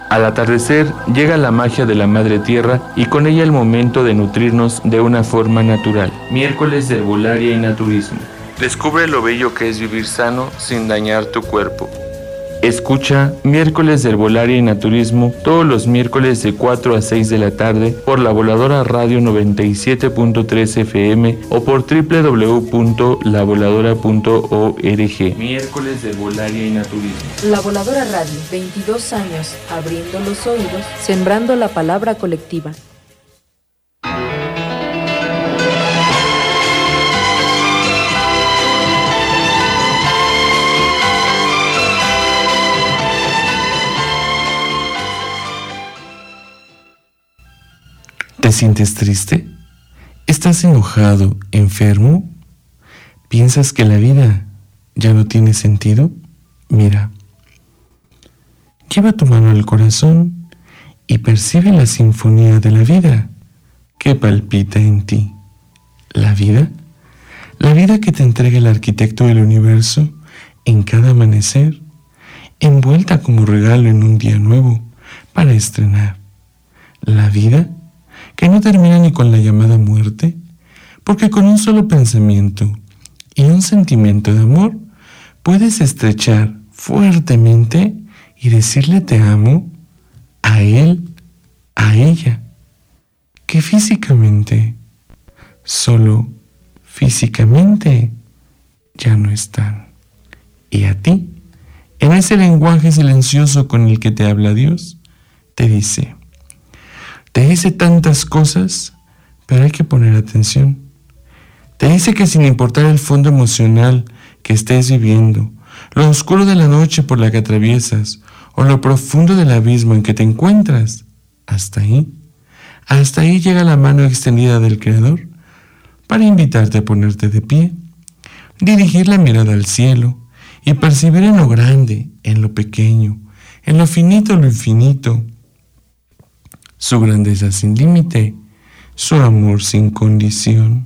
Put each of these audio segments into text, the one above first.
Al atardecer llega la magia de la Madre Tierra y con ella el momento de nutrirnos de una forma natural. Miércoles de herbolaria y naturismo. Descubre lo bello que es vivir sano sin dañar tu cuerpo. Escucha Miércoles de Herbolaria y Naturismo todos los miércoles de 4 a 6 de la tarde por La Voladora Radio 97.3 FM o por www.lavoladora.org. Miércoles de Herbolaria y Naturismo. La Voladora Radio, 22 años, abriendo los oídos, sembrando la palabra colectiva. ¿Te sientes triste? ¿Estás enojado, enfermo? ¿Piensas que la vida ya no tiene sentido? Mira, lleva tu mano al corazón y percibe la sinfonía de la vida que palpita en ti. La vida que te entrega el arquitecto del universo en cada amanecer, envuelta como regalo en un día nuevo para estrenar. La vida que no termina ni con la llamada muerte, porque con un solo pensamiento y un sentimiento de amor puedes estrechar fuertemente y decirle te amo a él, a ella, que físicamente, solo físicamente, ya no están. Y a ti, en ese lenguaje silencioso con el que te habla Dios, te dice tantas cosas, pero hay que poner atención. Te dice que sin importar el fondo emocional que estés viviendo, lo oscuro de la noche por la que atraviesas, o lo profundo del abismo en que te encuentras, hasta ahí llega la mano extendida del Creador para invitarte a ponerte de pie, dirigir la mirada al cielo y percibir en lo grande, en lo pequeño, en lo finito, lo infinito, su grandeza sin límite, su amor sin condición.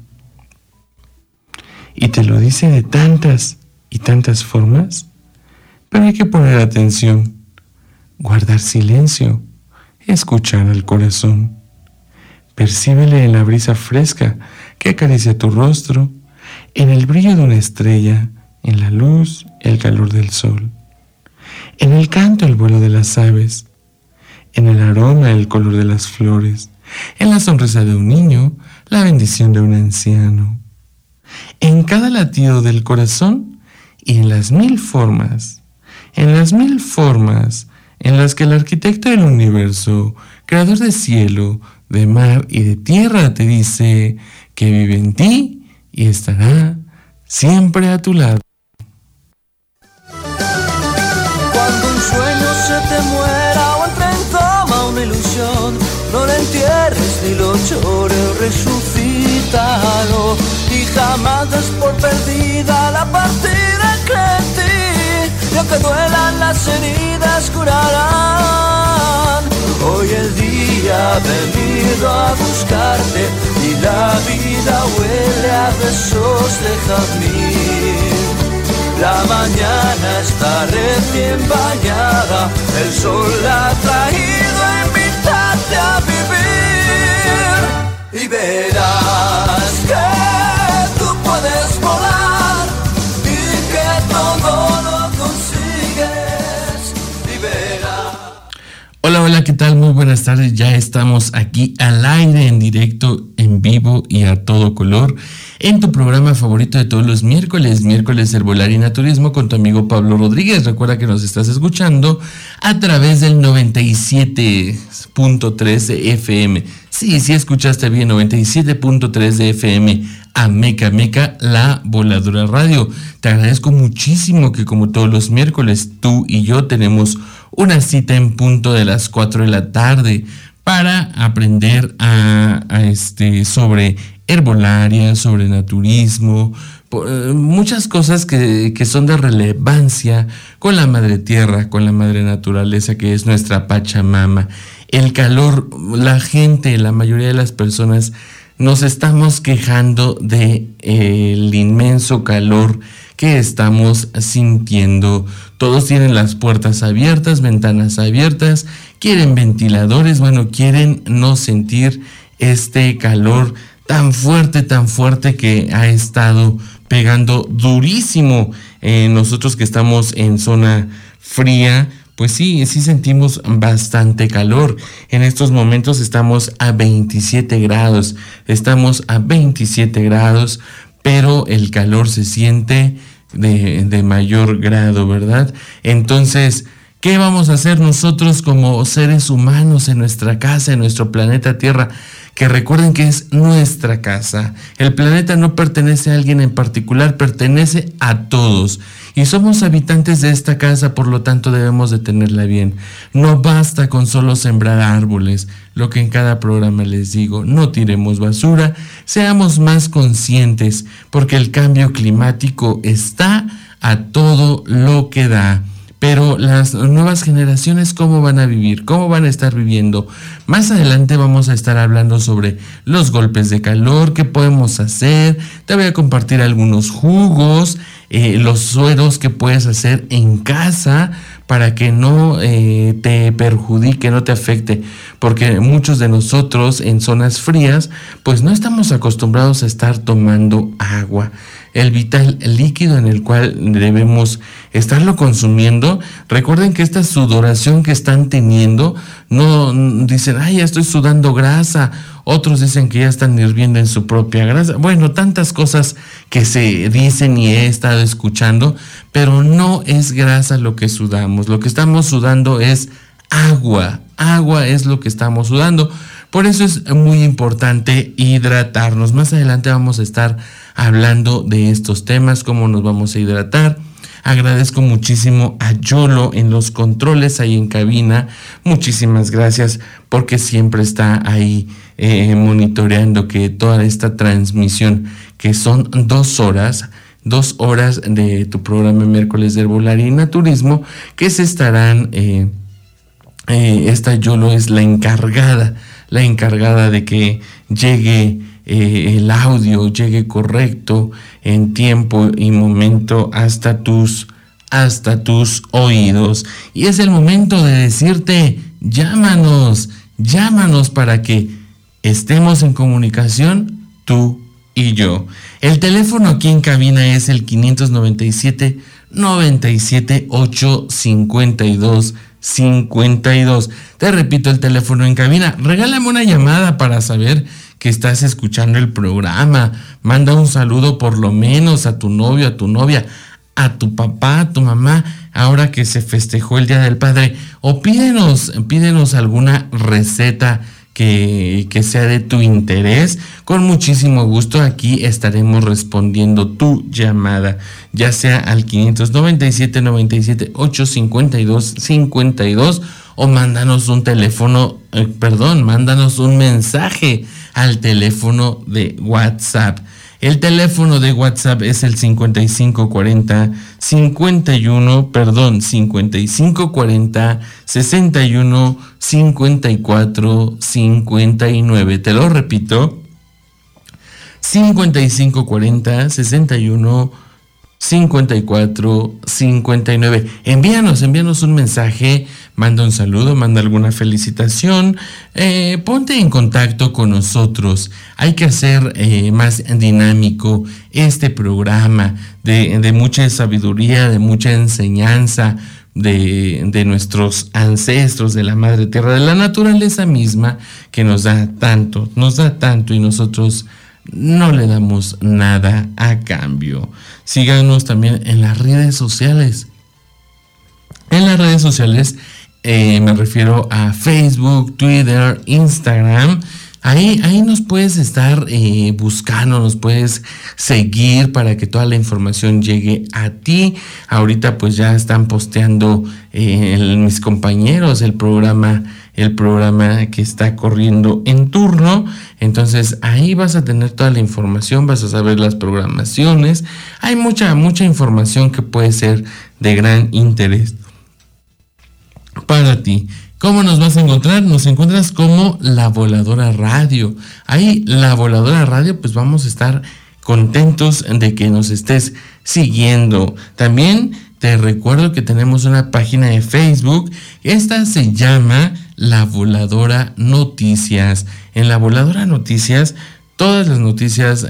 Y te lo dice de tantas y tantas formas, pero hay que poner atención, guardar silencio, escuchar al corazón. Percíbele en la brisa fresca que acaricia tu rostro, en el brillo de una estrella, en la luz, el calor del sol, en el canto, el vuelo de las aves, en el aroma, el color de las flores, en la sonrisa de un niño, la bendición de un anciano, en cada latido del corazón y en las mil formas en las que el arquitecto del universo, creador de cielo, de mar y de tierra, te dice que vive en ti y estará siempre a tu lado. Cuando un sueño se te muera o entre en coma una ilusión, no la entierres ni lo llores, resucítalo y jamás des por perdida la partida que en ti, y aunque duelan las heridas curarán. Hoy el día ha venido a buscarte y la vida huele a besos de jazmín. La mañana está recién bañada, el sol la ha traído a invitarte a vivir. Y verás que tú puedes volar y que todo lo consigues. Y verás. Hola, ¿qué tal? Muy buenas tardes. Ya estamos aquí al aire, en directo, en vivo y a todo color, en tu programa favorito de todos los miércoles, Miércoles Herbolaria y Naturismo, con tu amigo Pablo Rodríguez. Recuerda que nos estás escuchando a través del 97.3 de FM. Sí, escuchaste bien, 97.3 de FM, a Meca, La Voladora Radio. Te agradezco muchísimo que, como todos los miércoles, tú y yo tenemos una cita en punto de las 4 de la tarde para aprender sobre herbolaria, sobre naturismo, muchas cosas que son de relevancia con la madre tierra, con la madre naturaleza, que es nuestra Pachamama. El calor, la gente, la mayoría de las personas nos estamos quejando de el inmenso calor que estamos sintiendo. Todos tienen las puertas abiertas, ventanas abiertas, quieren ventiladores, bueno, quieren no sentir este calor tan fuerte que ha estado pegando durísimo. Nosotros que estamos en zona fría, pues sí sentimos bastante calor. En estos momentos estamos a 27 grados, pero el calor se siente de mayor grado, ¿verdad? Entonces, ¿qué vamos a hacer nosotros como seres humanos en nuestra casa, en nuestro planeta Tierra? Que recuerden que es nuestra casa. El planeta no pertenece a alguien en particular, pertenece a todos. Y somos habitantes de esta casa, por lo tanto debemos de tenerla bien. No basta con solo sembrar árboles, lo que en cada programa les digo, no tiremos basura, seamos más conscientes, porque el cambio climático está a todo lo que da. Pero las nuevas generaciones, ¿cómo van a vivir? ¿Cómo van a estar viviendo? Más adelante vamos a estar hablando sobre los golpes de calor, qué podemos hacer. Te voy a compartir algunos jugos, los sueros que puedes hacer en casa para que no te perjudique, no te afecte. Porque muchos de nosotros en zonas frías, pues no estamos acostumbrados a estar tomando agua. El vital líquido en el cual debemos estarlo consumiendo. Recuerden que esta sudoración que están teniendo, no dicen, ay, ya estoy sudando grasa. Otros dicen que ya están hirviendo en su propia grasa. Bueno, tantas cosas que se dicen y he estado escuchando, pero no es grasa lo que sudamos. Lo que estamos sudando es agua. Agua es lo que estamos sudando. Por eso es muy importante hidratarnos. Más adelante vamos a estar hablando de estos temas, cómo nos vamos a hidratar. Agradezco muchísimo a Yolo en los controles ahí en cabina. Muchísimas gracias porque siempre está ahí monitoreando que toda esta transmisión, que son 2 horas de tu programa Miércoles de Herbolaria y Naturismo, que se estarán, esta Yolo es la encargada de que llegue el audio, llegue correcto en tiempo y momento hasta tus oídos. Y es el momento de decirte, llámanos para que estemos en comunicación tú y yo. El teléfono aquí en cabina es el 597-852-52. Te repito el teléfono en cabina. Regálame una llamada para saber que estás escuchando el programa. Manda un saludo por lo menos a tu novio, a tu novia, a tu papá, a tu mamá, ahora que se festejó el Día del Padre. O pídenos alguna receta que sea de tu interés. Con muchísimo gusto aquí estaremos respondiendo tu llamada, ya sea al 597-852-52, o mándanos un mensaje al teléfono de WhatsApp. El teléfono de WhatsApp es el 5540 61 54 59. Te lo repito, 5540 61 54 59. Envíanos un mensaje, manda un saludo, manda alguna felicitación, ponte en contacto con nosotros. Hay que hacer más dinámico este programa de mucha sabiduría, de mucha enseñanza de nuestros ancestros, de la Madre Tierra, de la naturaleza misma, que nos da tanto y nosotros no le damos nada a cambio. Síganos también en las redes sociales. En las redes sociales me refiero a Facebook, Twitter, Instagram. Ahí nos puedes estar buscando, nos puedes seguir para que toda la información llegue a ti. Ahorita pues ya están posteando mis compañeros el programa que está corriendo en turno. Entonces ahí vas a tener toda la información, vas a saber las programaciones. Hay mucha información que puede ser de gran interés para ti. ¿Cómo nos vas a encontrar? Nos encuentras como La Voladora Radio. Ahí, La Voladora Radio, pues vamos a estar contentos de que nos estés siguiendo. También te recuerdo que tenemos una página de Facebook. Esta se llama La Voladora Noticias. En La Voladora Noticias, todas las noticias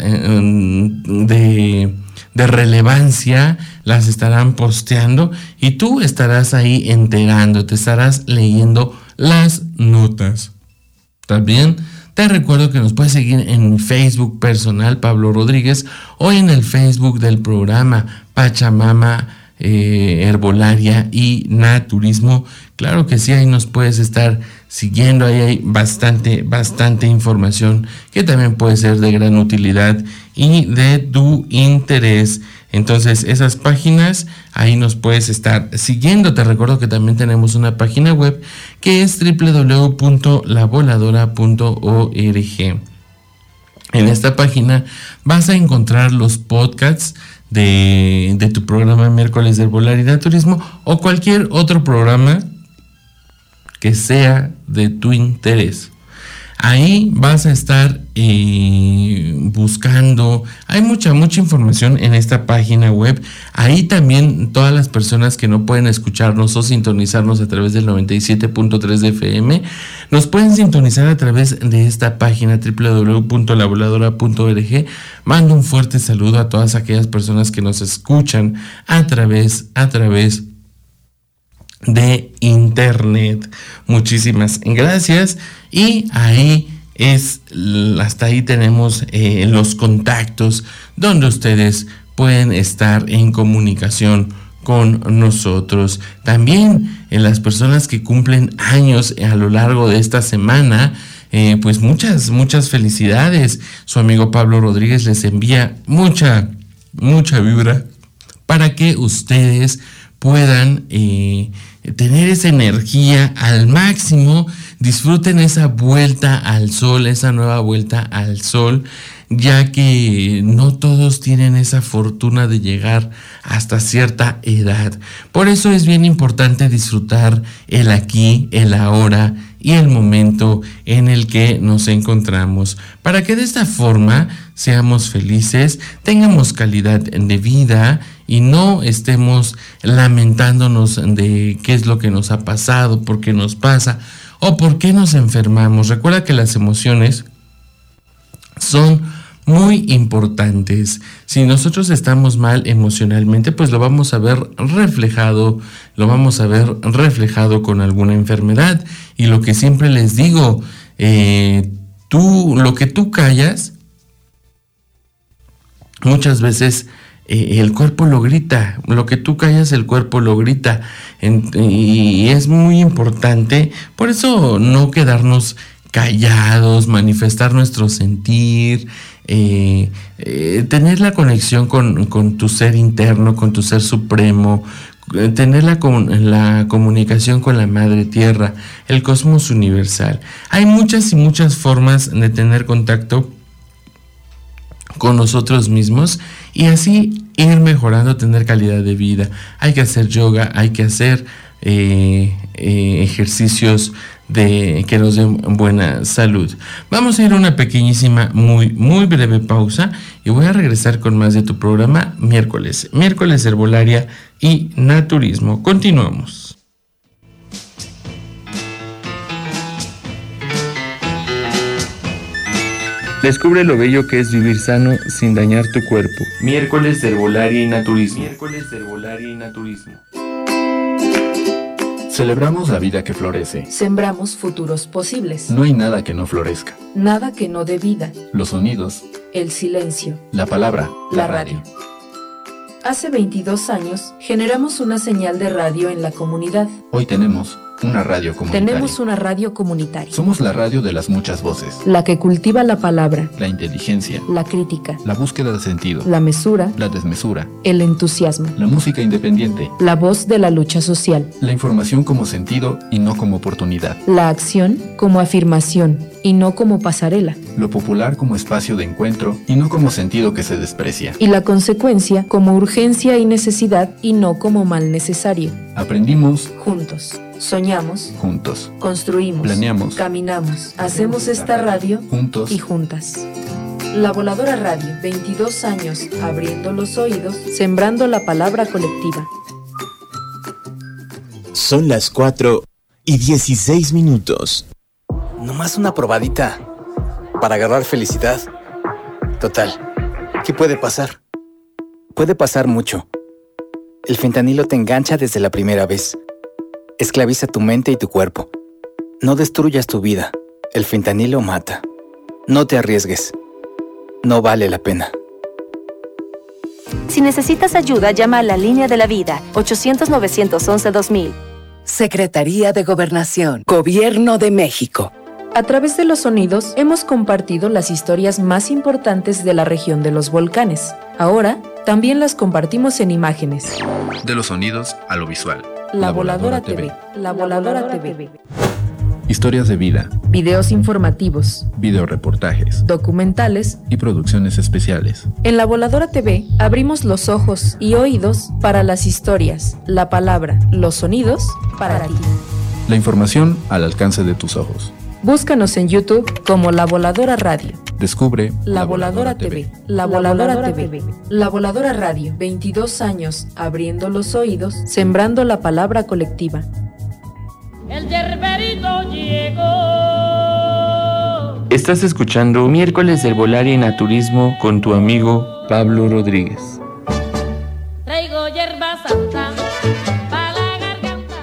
de relevancia las estarán posteando y tú estarás ahí enterándote, estarás leyendo las notas. También te recuerdo que nos puedes seguir en mi Facebook personal, Pablo Rodríguez, o en el Facebook del programa Pachamama, Herbolaria y Naturismo. Claro que sí, ahí nos puedes estar siguiendo, ahí hay bastante información que también puede ser de gran utilidad y de tu interés. Entonces, esas páginas, ahí nos puedes estar siguiendo. Te recuerdo que también tenemos una página web que es www.lavoladora.org. En esta página vas a encontrar los podcasts de tu programa Miércoles de Herbolaria y Naturismo o cualquier otro programa que sea de tu interés. Ahí vas a estar buscando, hay mucha información en esta página web. Ahí también todas las personas que no pueden escucharnos o sintonizarnos a través del 97.3 de FM, nos pueden sintonizar a través de esta página www.lavoladora.org. Mando un fuerte saludo a todas aquellas personas que nos escuchan a través de internet. Muchísimas gracias. Y ahí hasta ahí tenemos los contactos donde ustedes pueden estar en comunicación con nosotros. También en las personas que cumplen años a lo largo de esta semana, pues muchas felicidades. Su amigo Pablo Rodríguez les envía mucha vibra para que ustedes puedan tener esa energía al máximo, disfruten esa vuelta al sol, esa nueva vuelta al sol, ya que no todos tienen esa fortuna de llegar hasta cierta edad. Por eso es bien importante disfrutar el aquí, el ahora y el momento en el que nos encontramos, para que de esta forma seamos felices, tengamos calidad de vida y no estemos lamentándonos de qué es lo que nos ha pasado, por qué nos pasa o por qué nos enfermamos. Recuerda que las emociones son muy importantes. Si nosotros estamos mal emocionalmente, pues lo vamos a ver reflejado con alguna enfermedad. Y lo que siempre les digo, lo que tú callas, muchas veces el cuerpo lo grita. Lo que tú callas, el cuerpo lo grita. Y es muy importante, por eso no quedarnos callados, manifestar nuestro sentir, tener la conexión con tu ser interno, con tu ser supremo, tener la comunicación con la Madre Tierra, el cosmos universal. Hay muchas formas de tener contacto con nosotros mismos y así ir mejorando, tener calidad de vida. Hay que hacer yoga, hay que hacer ejercicios que nos den buena salud. Vamos a ir a una pequeñísima, muy breve pausa y voy a regresar con más de tu programa Miércoles Herbolaria y Naturismo. Continuamos. Descubre lo bello que es vivir sano sin dañar tu cuerpo. Miércoles de Herbolaria y Naturismo. Celebramos la vida que florece. Sembramos futuros posibles. No hay nada que no florezca. Nada que no dé vida. Los sonidos. El silencio. La palabra. La radio. Hace 22 años generamos una señal de radio en la comunidad. Hoy tenemos una radio comunitaria. Somos la radio de las muchas voces. La que cultiva la palabra, la inteligencia, la crítica, la búsqueda de sentido, la mesura, la desmesura, el entusiasmo, la música independiente, la voz de la lucha social, la información como sentido y no como oportunidad, la acción como afirmación y no como pasarela, lo popular como espacio de encuentro y no como sentido que se desprecia, y la consecuencia como urgencia y necesidad y no como mal necesario. Aprendimos juntos. Soñamos juntos, construimos, planeamos, caminamos, hacemos esta radio juntos y juntas. La Voladora Radio, 22 años abriendo los oídos, sembrando la palabra colectiva. Son las 4:16. Nomás una probadita para agarrar felicidad. Total, ¿qué puede pasar? Puede pasar mucho. El fentanilo te engancha desde la primera vez. Esclaviza tu mente y tu cuerpo. No destruyas tu vida. El fentanilo mata. No te arriesgues. No vale la pena. Si necesitas ayuda, llama a la Línea de la Vida, 800-911-2000. Secretaría de Gobernación, Gobierno de México. A través de los sonidos hemos compartido las historias más importantes de la región de los volcanes. Ahora, también las compartimos en imágenes. De los sonidos a lo visual. La Voladora TV. La Voladora TV. Historias de vida. Videos informativos. Videoreportajes. Documentales. Y producciones especiales. En La Voladora TV abrimos los ojos y oídos para las historias, la palabra, los sonidos para ti. La información al alcance de tus ojos. Búscanos en YouTube como La Voladora Radio. Descubre La Voladora TV. La Voladora TV. La Voladora Radio. 22 años abriendo los oídos, sembrando la palabra colectiva. El yerberito llegó. Estás escuchando Miércoles de Herbolaria y Naturismo con tu amigo Pablo Rodríguez. Traigo hierba santa para la garganta.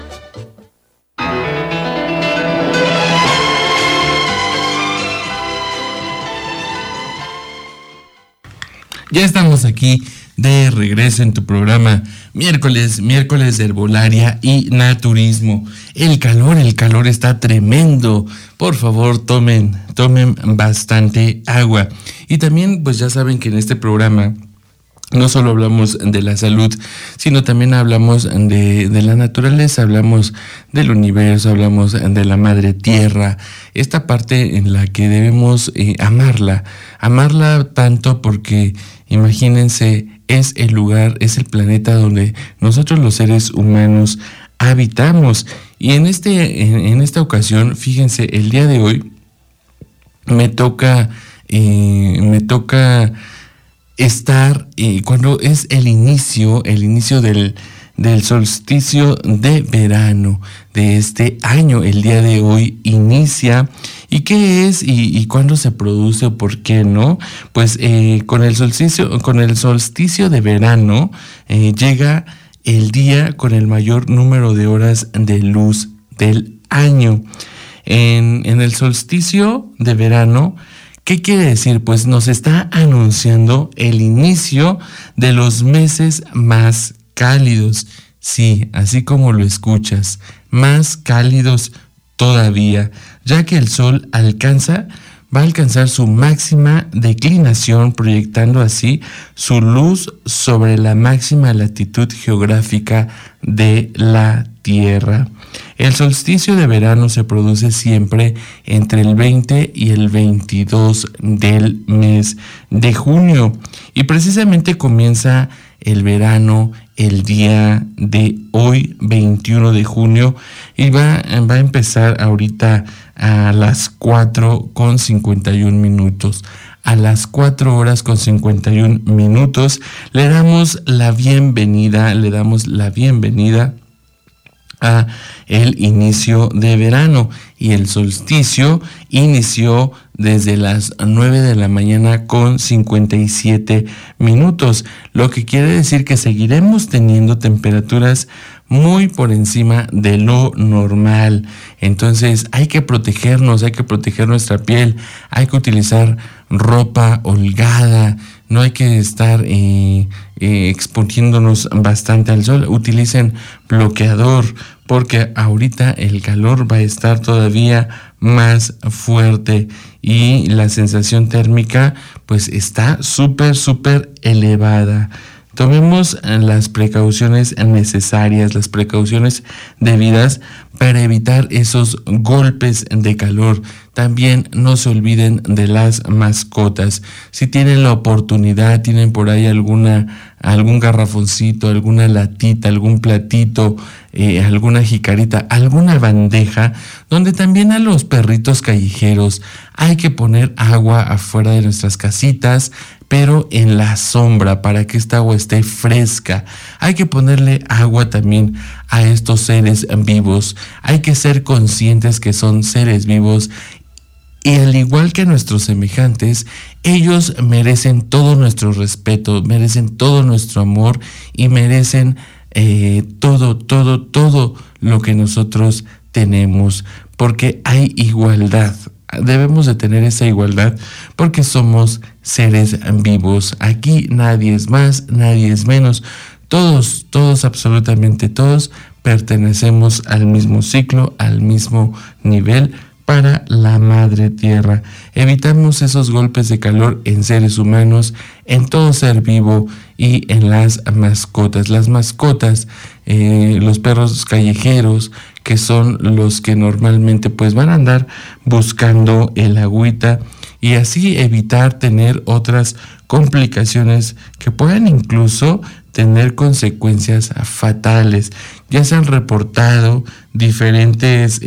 Ya estamos aquí de regreso en tu programa miércoles de Herbolaria y Naturismo. El calor está tremendo. Por favor, tomen bastante agua. Y también, pues ya saben que en este programa no solo hablamos de la salud, sino también hablamos de la naturaleza, hablamos del universo, hablamos de la madre tierra, esta parte en la que debemos amarla tanto porque, imagínense, es el lugar, es el planeta donde nosotros los seres humanos habitamos. Y en esta ocasión, fíjense, el día de hoy me toca estar cuando es el inicio del solsticio de verano de este año. El día de hoy inicia. ¿Y qué es? ¿Y cuándo se produce o por qué no? Pues con el solsticio de verano llega el día con el mayor número de horas de luz del año. En el solsticio de verano, ¿qué quiere decir? Pues nos está anunciando el inicio de los meses más cálidos. Sí, así como lo escuchas, más cálidos todavía, ya que el sol va a alcanzar su máxima declinación, proyectando así su luz sobre la máxima latitud geográfica de la Tierra. El solsticio de verano se produce siempre entre el 20 y el 22 del mes de junio, y precisamente comienza el verano el día de hoy, 21 de junio, y va a empezar ahorita a las 4:51. A las 4:51 le damos la bienvenida a el inicio de verano, y el solsticio inició desde las 9 de la mañana con 57 minutos, lo que quiere decir que seguiremos teniendo temperaturas muy por encima de lo normal. Entonces hay que protegernos, hay que proteger nuestra piel, hay que utilizar ropa holgada, no hay que estar exponiéndonos bastante al sol. Utilicen bloqueador, porque ahorita el calor va a estar todavía más fuerte y la sensación térmica pues está súper elevada. Tomemos las precauciones necesarias, las precauciones debidas para evitar esos golpes de calor. También no se olviden de las mascotas. Si tienen la oportunidad, tienen por ahí algún garrafoncito, alguna latita, algún platito, alguna jicarita, alguna bandeja, donde también a los perritos callejeros hay que poner agua afuera de nuestras casitas, pero en la sombra, para que esta agua esté fresca. Hay que ponerle agua también a estos seres vivos. Hay que ser conscientes que son seres vivos, y al igual que nuestros semejantes, ellos merecen todo nuestro respeto, merecen todo nuestro amor y merecen todo lo que nosotros tenemos, porque hay igualdad. Debemos de tener esa igualdad porque somos seres vivos. Aquí nadie es más, nadie es menos. Todos, absolutamente todos, pertenecemos al mismo ciclo, al mismo nivel para la Madre Tierra. Evitamos esos golpes de calor en seres humanos, en todo ser vivo y en las mascotas. Las mascotas, los perros callejeros, que son los que normalmente pues van a andar buscando el agüita, y así evitar tener otras complicaciones que puedan incluso tener consecuencias fatales. Ya se han reportado diferentes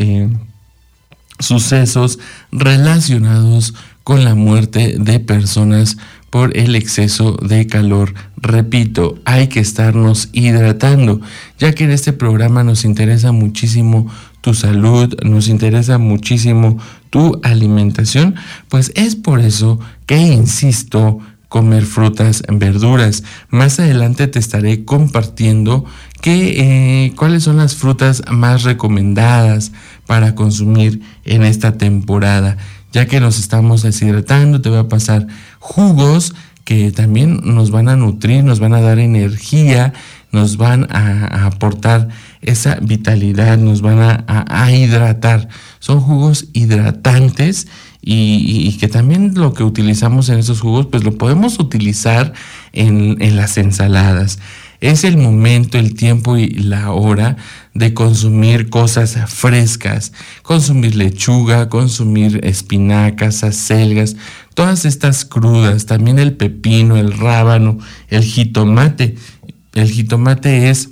sucesos relacionados con la muerte de personas por el exceso de calor. Repito, hay que estarnos hidratando, ya que en este programa nos interesa muchísimo tu salud, nos interesa muchísimo tu alimentación, pues es por eso que insisto comer frutas, verduras. Más adelante te estaré compartiendo cuáles son las frutas más recomendadas para consumir en esta temporada. Ya que nos estamos deshidratando, te voy a pasar jugos que también nos van a nutrir, nos van a dar energía, nos van a aportar esa vitalidad, nos van a hidratar. Son jugos hidratantes y que también lo que utilizamos en esos jugos pues lo podemos utilizar en las ensaladas. Es el momento, el tiempo y la hora de consumir cosas frescas, consumir lechuga, consumir espinacas, acelgas, todas estas crudas, también el pepino, el rábano, el jitomate. El jitomate es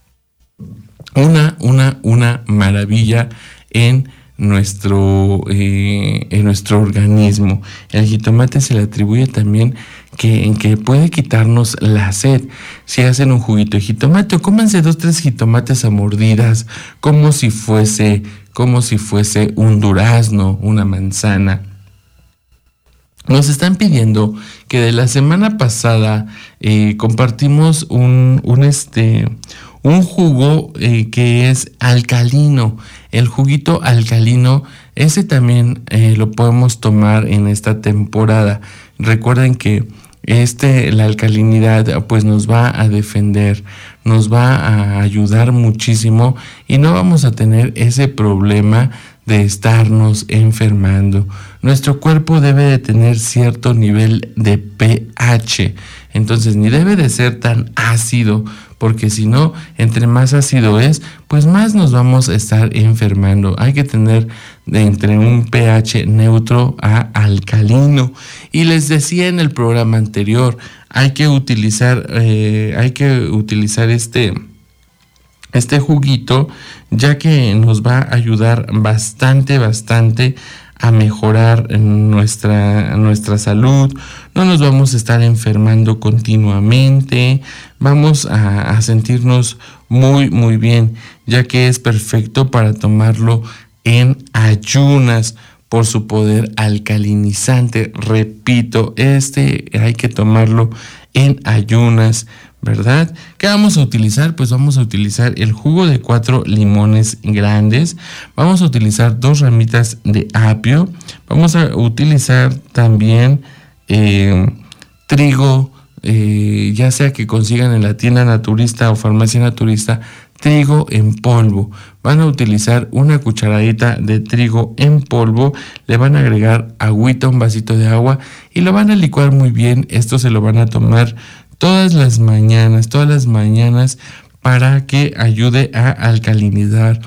una maravilla en nuestro organismo. El jitomate se le atribuye también que puede quitarnos la sed. Si hacen un juguito de jitomate, o cómanse 2-3 jitomates a mordidas, como si fuese un durazno, una manzana. Nos están pidiendo que de la semana pasada compartimos un jugo que es alcalino. El juguito alcalino, ese también lo podemos tomar en esta temporada. Recuerden que la alcalinidad pues nos va a defender, nos va a ayudar muchísimo y no vamos a tener ese problema de estarnos enfermando. Nuestro cuerpo debe de tener cierto nivel de pH, entonces ni debe de ser tan ácido, porque si no, entre más ácido es, pues más nos vamos a estar enfermando. Hay que tener entre un pH neutro a alcalino. Y les decía en el programa anterior, hay que utilizar este juguito, ya que nos va a ayudar bastante a mejorar nuestra salud. No nos vamos a estar enfermando continuamente, vamos a sentirnos muy bien, ya que es perfecto para tomarlo en ayunas por su poder alcalinizante. Repito, hay que tomarlo en ayunas, ¿verdad? ¿Qué vamos a utilizar? Pues vamos a utilizar el jugo de 4 limones grandes, vamos a utilizar 2 ramitas de apio, vamos a utilizar también trigo, ya sea que consigan en la tienda naturista o farmacia naturista, trigo en polvo. Van a utilizar una cucharadita de trigo en polvo, le van a agregar agüita, un vasito de agua y lo van a licuar muy bien. Esto se lo van a tomar todas las mañanas, para que ayude a alcalinizar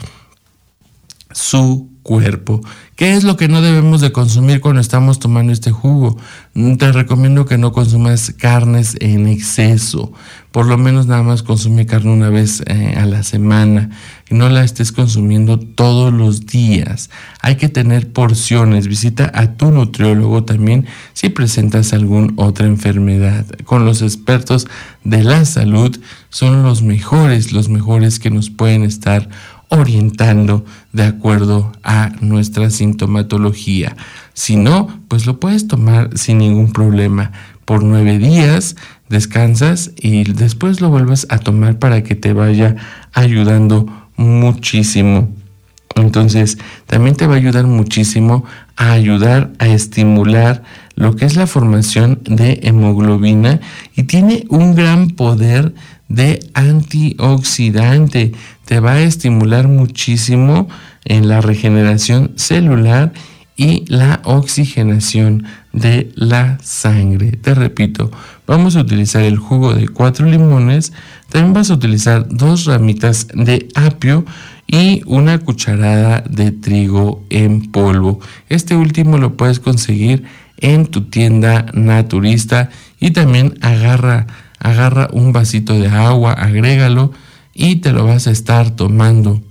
su cuerpo. ¿Qué es lo que no debemos de consumir cuando estamos tomando este jugo? Te recomiendo que no consumas carnes en exceso. Por lo menos nada más consume carne una vez a la semana. Y no la estés consumiendo todos los días. Hay que tener porciones. Visita a tu nutriólogo también si presentas alguna otra enfermedad. Con los expertos de la salud son los mejores que nos pueden estar orientando de acuerdo a nuestra sintomatología. Si no, pues lo puedes tomar sin ningún problema. Por 9 días descansas y después lo vuelves a tomar para que te vaya ayudando muchísimo. Entonces, también te va a ayudar muchísimo a estimular lo que es la formación de hemoglobina y tiene un gran poder de antioxidante. Te va a estimular muchísimo en la regeneración celular y la oxigenación de la sangre. Te repito, vamos a utilizar el jugo de 4 limones, también vas a utilizar 2 ramitas de apio y 1 cucharada de trigo en polvo. Este último lo puedes conseguir en tu tienda naturista y también agarra un vasito de agua, agrégalo y te lo vas a estar tomando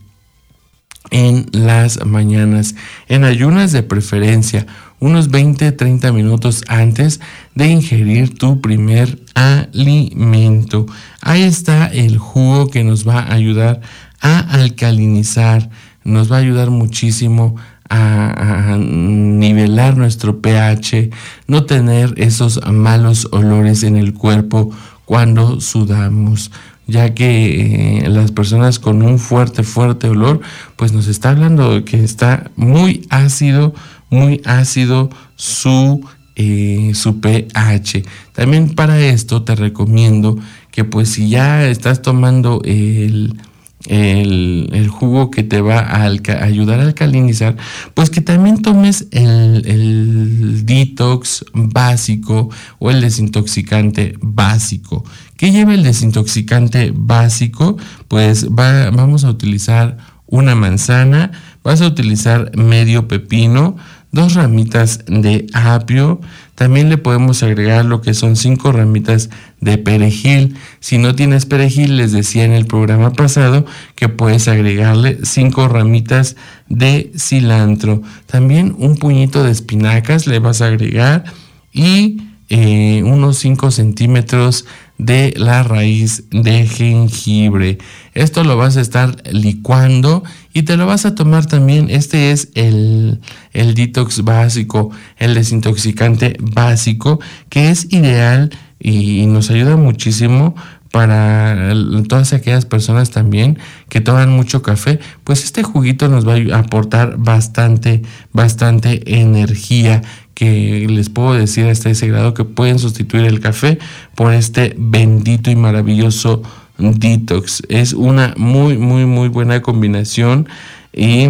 en las mañanas, en ayunas de preferencia, unos 20-30 minutos antes de ingerir tu primer alimento. Ahí está el jugo que nos va a ayudar a alcalinizar, nos va a ayudar muchísimo a nivelar nuestro pH, no tener esos malos olores en el cuerpo cuando sudamos, ya que las personas con un fuerte olor, pues nos está hablando de que está muy ácido su pH. También para esto te recomiendo que pues si ya estás tomando el jugo que te va a ayudar a alcalinizar, pues que también tomes el detox básico o el desintoxicante básico. ¿Qué lleva el desintoxicante básico? Pues vamos a utilizar 1 manzana, vas a utilizar medio pepino, 2 ramitas de apio, también le podemos agregar lo que son 5 ramitas de perejil. Si no tienes perejil, les decía en el programa pasado que puedes agregarle 5 ramitas de cilantro. También un puñito de espinacas le vas a agregar y unos 5 centímetros de la raíz de jengibre. Esto lo vas a estar licuando y te lo vas a tomar también. Este es el detox básico, el desintoxicante básico, que es ideal y nos ayuda muchísimo para todas aquellas personas también que toman mucho café. Pues este juguito nos va a aportar bastante energía, que les puedo decir hasta ese grado que pueden sustituir el café por este bendito y maravilloso detox. Es una muy buena combinación y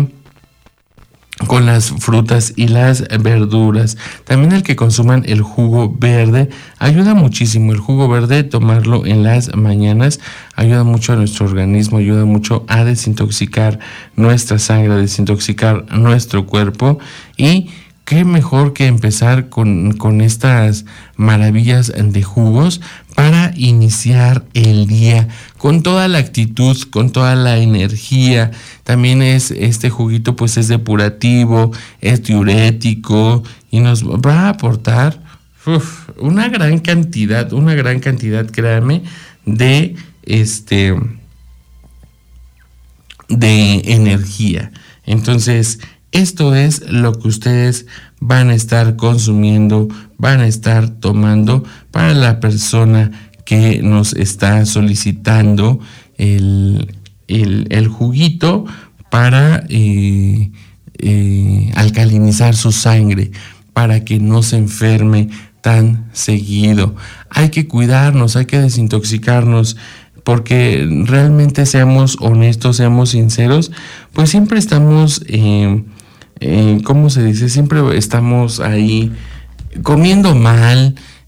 con las frutas y las verduras. También el que consuman el jugo verde ayuda muchísimo. El jugo verde, tomarlo en las mañanas, ayuda mucho a nuestro organismo, ayuda mucho a desintoxicar nuestra sangre, a desintoxicar nuestro cuerpo. Y qué mejor que empezar con estas maravillas de jugos para iniciar el día con toda la actitud, con toda la energía. También este juguito pues es depurativo, es diurético y nos va a aportar una gran cantidad, créame, de energía. Entonces, esto es lo que ustedes van a estar consumiendo, van a estar tomando para la persona que nos está solicitando el juguito para alcalinizar su sangre, para que no se enferme tan seguido. Hay que cuidarnos, hay que desintoxicarnos, porque realmente, seamos honestos, seamos sinceros, pues siempre estamos ¿cómo se dice? Siempre estamos ahí comiendo mal,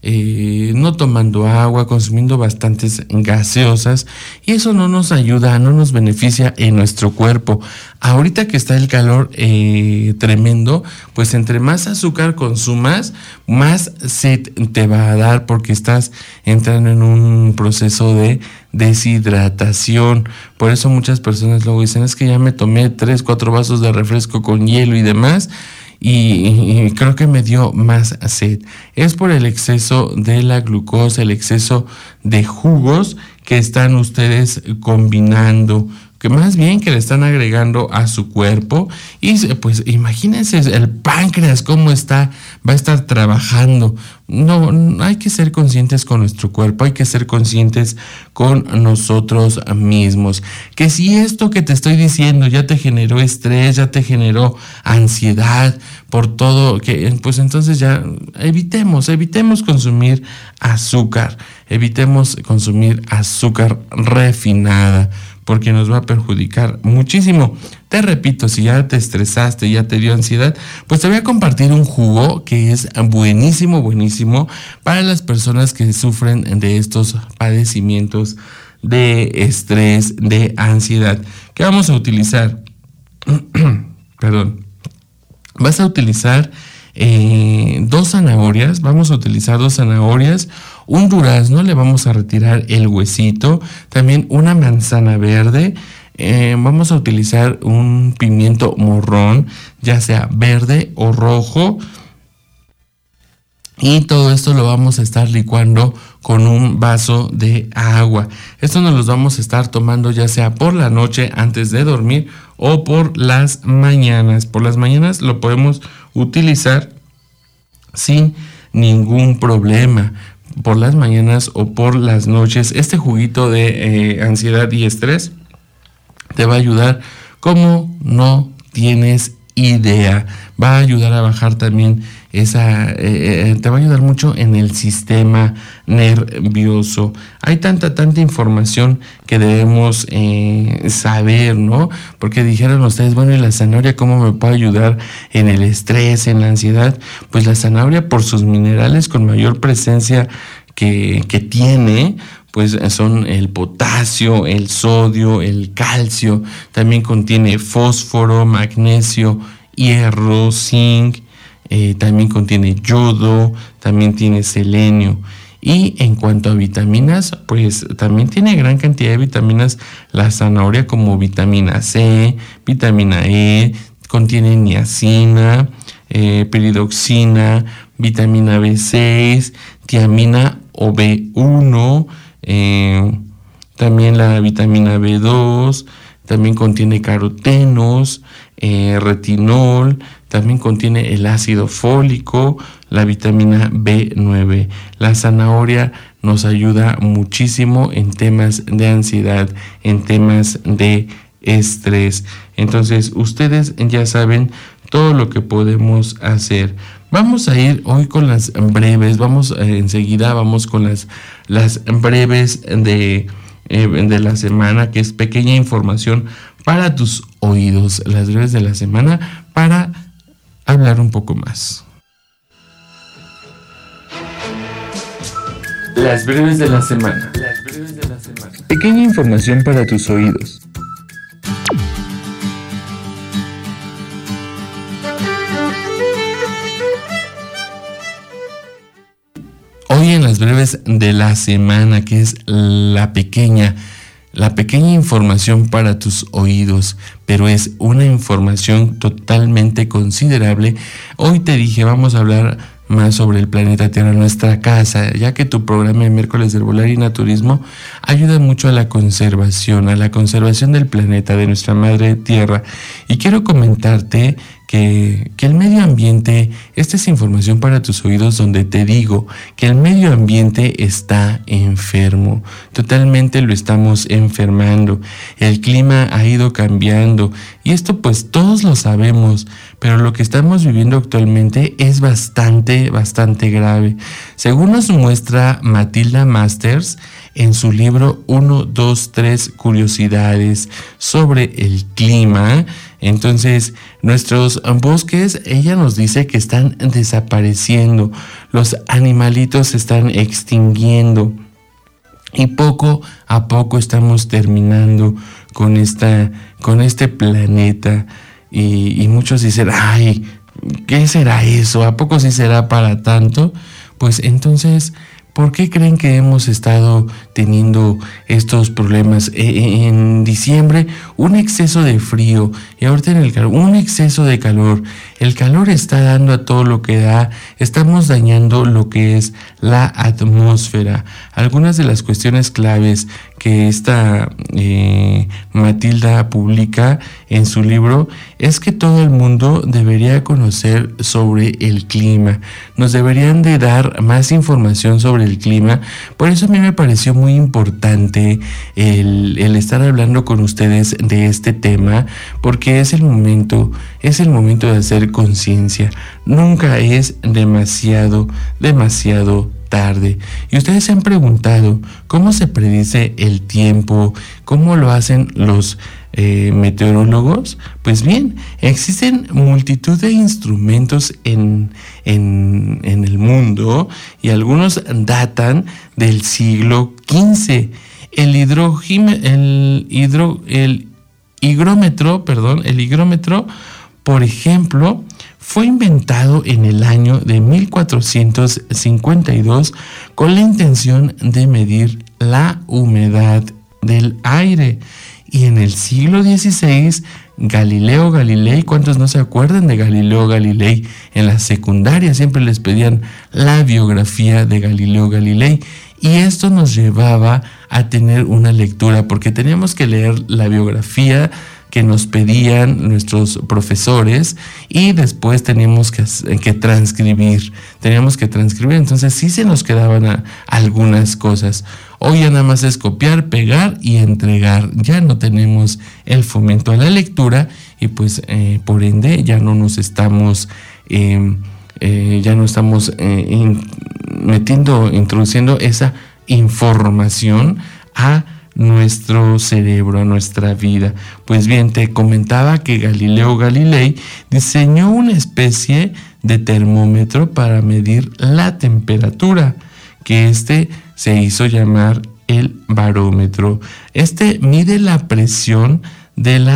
no tomando agua, consumiendo bastantes gaseosas, y eso no nos ayuda, no nos beneficia en nuestro cuerpo. Ahorita que está el calor tremendo, pues entre más azúcar consumas, más sed te va a dar, porque estás entrando en un proceso de deshidratación. Por eso muchas personas luego dicen, es que ya me tomé 3-4 vasos de refresco con hielo y demás, y creo que me dio más sed. Es por el exceso de la glucosa, el exceso de jugos que están ustedes combinando, que más bien que le están agregando a su cuerpo. Y pues imagínense el páncreas cómo va a estar trabajando. No, hay que ser conscientes con nuestro cuerpo, hay que ser conscientes con nosotros mismos. Que si esto que te estoy diciendo ya te generó estrés, ya te generó ansiedad por todo, pues entonces ya evitemos consumir azúcar, evitemos consumir azúcar refinada, porque nos va a perjudicar muchísimo. Te repito, si ya te estresaste, ya te dio ansiedad, pues te voy a compartir un jugo que es buenísimo para las personas que sufren de estos padecimientos de estrés, de ansiedad. ¿Qué vamos a utilizar? Perdón. Vas a utilizar 2 zanahorias, vamos a utilizar 2 zanahorias, un durazno, le vamos a retirar el huesito, también una manzana verde, vamos a utilizar un pimiento morrón, ya sea verde o rojo, y todo esto lo vamos a estar licuando con un vaso de agua. Esto nos lo vamos a estar tomando ya sea por la noche antes de dormir o por las mañanas. Por las mañanas lo podemos utilizar sin ningún problema. Por las mañanas o por las noches. Este juguito de ansiedad y estrés te va a ayudar como no tienes idea. Va a ayudar a bajar también te va a ayudar mucho en el sistema nervioso. Hay tanta información que debemos saber, ¿no? Porque dijeron ustedes, bueno, ¿y la zanahoria cómo me puede ayudar en el estrés, en la ansiedad? Pues la zanahoria, por sus minerales con mayor presencia que tiene, pues son el potasio, el sodio, el calcio, también contiene fósforo, magnesio, hierro, zinc, también contiene yodo, también tiene selenio. Y en cuanto a vitaminas, pues también tiene gran cantidad de vitaminas la zanahoria, como vitamina C, vitamina E, contiene niacina, piridoxina, vitamina B6, tiamina o B1, también la vitamina B2, también contiene carotenos, retinol, también contiene el ácido fólico, la vitamina B9. La zanahoria nos ayuda muchísimo en temas de ansiedad, en temas de estrés. Entonces, ustedes ya saben todo lo que podemos hacer. Vamos a ir hoy con las breves, enseguida vamos con las breves de la semana, que es pequeña información para tus oídos, las breves de la semana, para hablar un poco más. Las breves de la semana. Pequeña información para tus oídos. Hoy en las breves de la semana, que es la pequeña información para tus oídos, pero es una información totalmente considerable. Considerable. Hoy te dije, vamos a hablar más sobre el planeta Tierra, nuestra casa, ya que tu programa de miércoles de herbolaria y naturismo ayuda mucho a la conservación del planeta, de nuestra madre Tierra. Y quiero comentarte que el medio ambiente, esta es información para tus oídos, donde te digo que el medio ambiente está enfermo, totalmente lo estamos enfermando, el clima ha ido cambiando y esto pues todos lo sabemos, pero lo que estamos viviendo actualmente es bastante grave. Según nos muestra Matilda Masters en su libro 1, 2, 3 curiosidades sobre el clima, Entonces, nuestros bosques, ella nos dice que están desapareciendo, los animalitos se están extinguiendo y poco a poco estamos terminando con este planeta. Y muchos dicen, ay, ¿qué será eso? ¿A poco sí será para tanto? Pues entonces, ¿por qué creen que hemos estado teniendo estos problemas? En diciembre, un exceso de frío, y ahorita en el calor, un exceso de calor. El calor está dando a todo lo que da, estamos dañando lo que es la atmósfera. Algunas de las cuestiones claves que esta Matilda publica en su libro es que todo el mundo debería conocer sobre el clima. Nos deberían de dar más información sobre el clima. Por eso a mí me pareció muy importante el estar hablando con ustedes de este tema, porque es el momento de hacer conciencia. Nunca es demasiado tarde. Y ustedes se han preguntado cómo se predice el tiempo, cómo lo hacen los meteorólogos. Pues bien, existen multitud de instrumentos en el mundo y algunos datan del siglo XV. El higrómetro, por ejemplo, fue inventado en el año de 1452 con la intención de medir la humedad del aire. Y en el siglo XVI, Galileo Galilei, ¿cuántos no se acuerdan de Galileo Galilei? En la secundaria siempre les pedían la biografía de Galileo Galilei. Y esto nos llevaba a tener una lectura, porque teníamos que leer la biografía que nos pedían nuestros profesores y después teníamos que transcribir. Entonces sí se nos quedaban algunas cosas. Hoy ya nada más es copiar, pegar y entregar. Ya no tenemos el fomento a la lectura y pues por ende ya no nos estamos introduciendo esa información a nuestro cerebro, a nuestra vida. Pues bien, te comentaba que Galileo Galilei diseñó una especie de termómetro para medir la temperatura, que se hizo llamar el barómetro. Mide la presión de la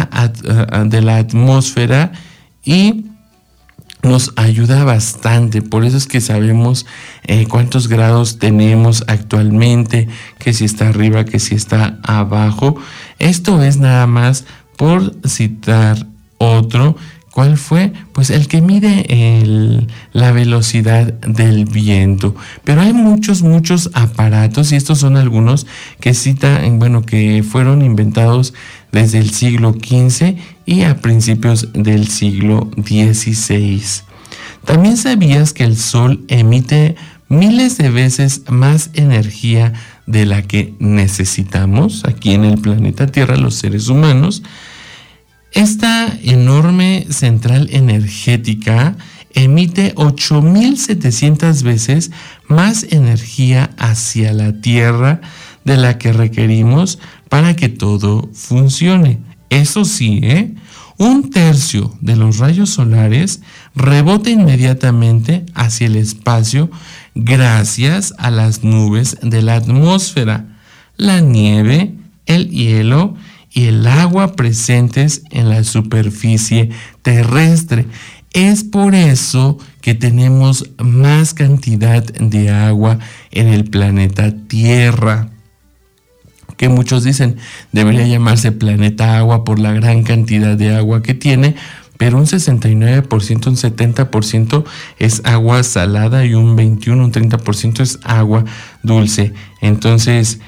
atmósfera y nos ayuda bastante. Por eso es que sabemos cuántos grados tenemos actualmente, que si está arriba, que si está abajo. Esto es nada más por citar otro. ¿Cuál fue? Pues el que mide la velocidad del viento. Pero hay muchos aparatos, y estos son algunos que que fueron inventados desde el siglo XV y a principios del siglo XVI. ¿También sabías que el Sol emite miles de veces más energía de la que necesitamos aquí en el planeta Tierra, los seres humanos? Esta enorme central energética emite 8.700 veces más energía hacia la Tierra de la que requerimos para que todo funcione. Eso sí, 1/3 de los rayos solares rebota inmediatamente hacia el espacio gracias a las nubes de la atmósfera, la nieve, el hielo y el agua presentes en la superficie terrestre. Es por eso que tenemos más cantidad de agua en el planeta Tierra, que muchos dicen debería llamarse planeta agua por la gran cantidad de agua que tiene, pero un 69%, un 70% es agua salada y un 30% es agua dulce. Entonces,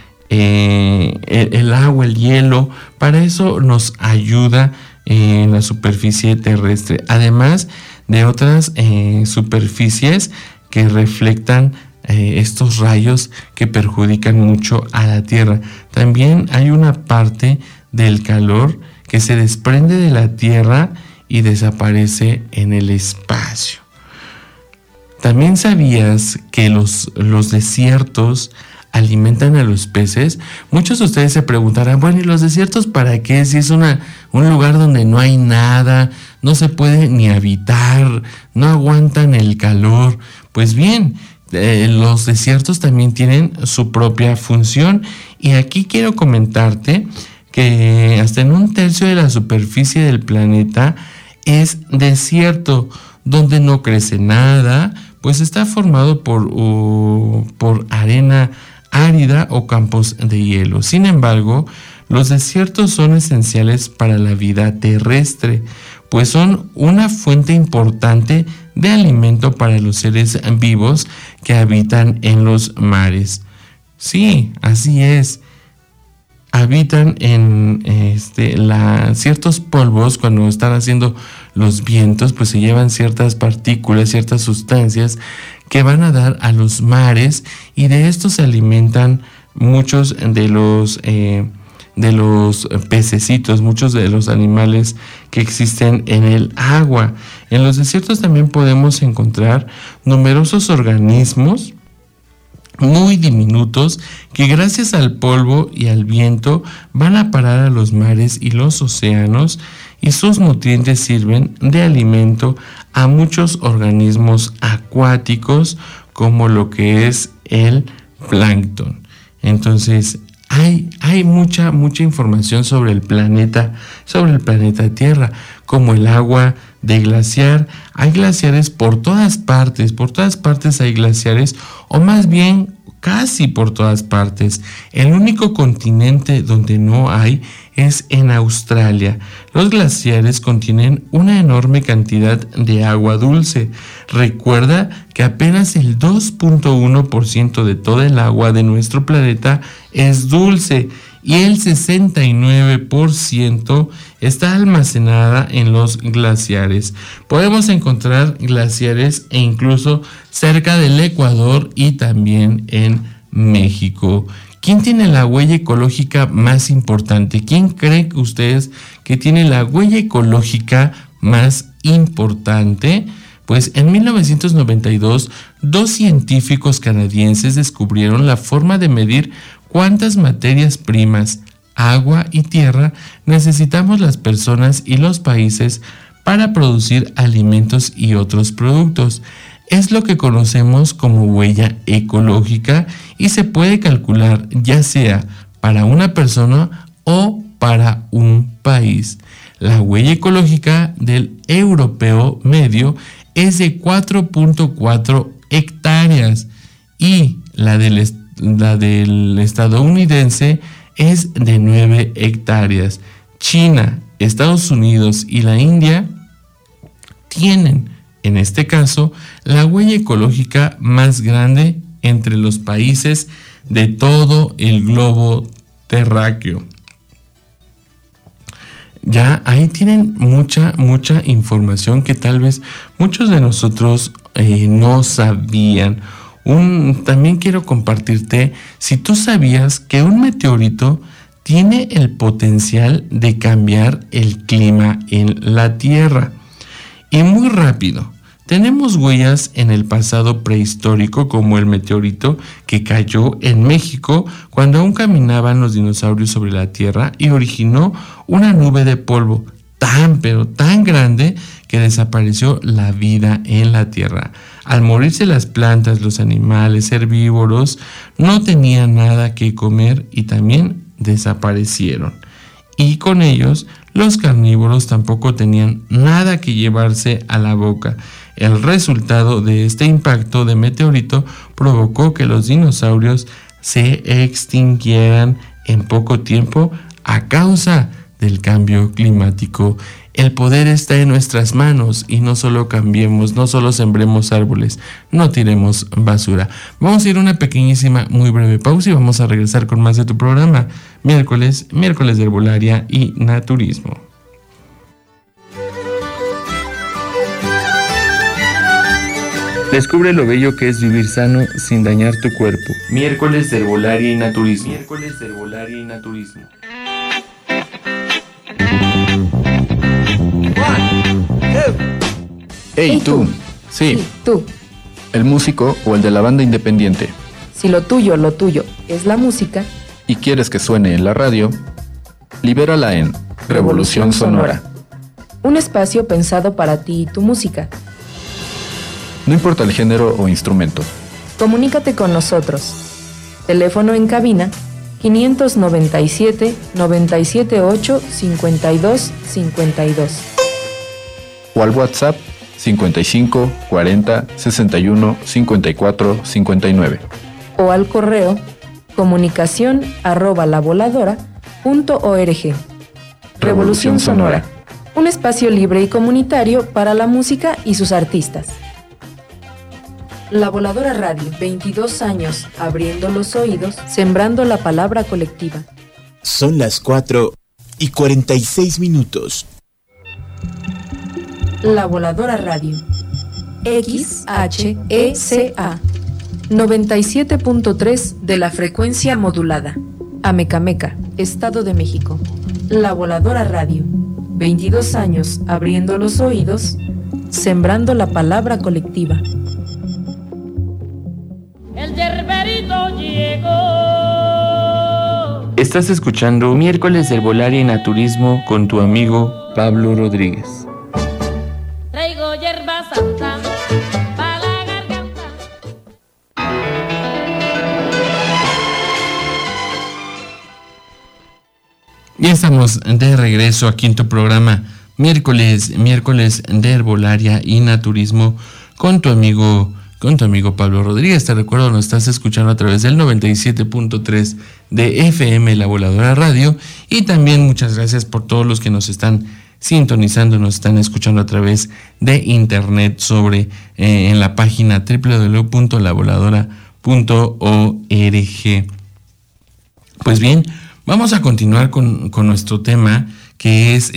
el agua, el hielo, para eso nos ayuda en la superficie terrestre, además de otras superficies que reflectan estos rayos que perjudican mucho a la Tierra. También hay una parte del calor que se desprende de la Tierra y desaparece en el espacio. También sabías que los desiertos alimentan a los peces. Muchos de ustedes se preguntarán, bueno, ¿y los desiertos para qué? Si es un lugar donde no hay nada, no se puede ni habitar, no aguantan el calor. Pues bien, los desiertos también tienen su propia función, y aquí quiero comentarte que hasta en 1/3 de la superficie del planeta es desierto, donde no crece nada, pues está formado por arena árida o campos de hielo. Sin embargo, los desiertos son esenciales para la vida terrestre, pues son una fuente importante de alimento para los seres vivos que habitan en los mares. Sí, así es. Habitan en ciertos polvos. Cuando están haciendo los vientos, pues se llevan ciertas partículas, ciertas sustancias que van a dar a los mares, y de esto se alimentan muchos de los pececitos, muchos de los animales que existen en el agua. En los desiertos también podemos encontrar numerosos organismos muy diminutos que gracias al polvo y al viento van a parar a los mares y los océanos, y sus nutrientes sirven de alimento a muchos organismos acuáticos, como lo que es el plancton. Entonces, hay mucha información sobre el planeta Tierra, como el agua de glaciar. Hay glaciares por todas partes hay glaciares, o más bien casi por todas partes. El único continente donde no hay es en Australia. Los glaciares contienen una enorme cantidad de agua dulce. Recuerda que apenas el 2.1% de toda el agua de nuestro planeta es dulce, y el 69% está almacenada en los glaciares. Podemos encontrar glaciares e incluso cerca del Ecuador y también en México. ¿Quién tiene la huella ecológica más importante? ¿Quién creen ustedes que tiene la huella ecológica más importante? Pues en 1992, 2 científicos canadienses descubrieron la forma de medir cuántas materias primas, agua y tierra necesitamos las personas y los países para producir alimentos y otros productos. Es lo que conocemos como huella ecológica, y se puede calcular ya sea para una persona o para un país. La huella ecológica del europeo medio es de 4.4 hectáreas y la del estadounidense es de 9 hectáreas. China, Estados Unidos y la India tienen, en este caso, la huella ecológica más grande entre los países de todo el globo terráqueo. Ya ahí tienen mucha información que tal vez muchos de nosotros no sabían. También quiero compartirte, si tú sabías que un meteorito tiene el potencial de cambiar el clima en la Tierra. Y muy rápido. Tenemos huellas en el pasado prehistórico, como el meteorito que cayó en México cuando aún caminaban los dinosaurios sobre la Tierra y originó una nube de polvo tan grande que desapareció la vida en la Tierra. Al morirse las plantas, los animales herbívoros no tenían nada que comer y también desaparecieron. Y con ellos, los carnívoros tampoco tenían nada que llevarse a la boca. El resultado de este impacto de meteorito provocó que los dinosaurios se extinguieran en poco tiempo a causa del cambio climático. El poder está en nuestras manos y no solo cambiemos, no solo sembremos árboles, no tiremos basura. Vamos a ir a una pequeñísima, muy breve pausa y vamos a regresar con más de tu programa. Miércoles de herbolaria y naturismo. Descubre lo bello que es vivir sano sin dañar tu cuerpo. Miércoles de herbolaria y naturismo. Hey, tú. Sí, tú. ¿El músico o el de la banda independiente? Si lo tuyo es la música y quieres que suene en la radio, libérala en Revolución Sonora. Un espacio pensado para ti y tu música. No importa el género o instrumento. Comunícate con nosotros. Teléfono en cabina 597 978 52 52. O al WhatsApp 55 40 61 54 59. O al correo comunicación@lavoladora.org. Revolución Sonora. Un espacio libre y comunitario para la música y sus artistas. La Voladora Radio, 22 años, abriendo los oídos, sembrando la palabra colectiva. Son las 4:46. La Voladora Radio, XHECA, 97.3 de la frecuencia modulada, Amecameca, Estado de México. La Voladora Radio, 22 años, abriendo los oídos, sembrando la palabra colectiva. El yerberito llegó. Estás escuchando Miércoles de Herbolaria y Naturismo con tu amigo Pablo Rodríguez. Traigo hierba santa para la garganta. Ya estamos de regreso aquí en tu programa Miércoles de Herbolaria y Naturismo con tu amigo Pablo Rodríguez. Te recuerdo, nos estás escuchando a través del 97.3 de FM La Voladora Radio, y también muchas gracias por todos los que nos están sintonizando, nos están escuchando a través de internet en la página www.lavoladora.org. Pues bien, vamos a continuar con nuestro tema, que es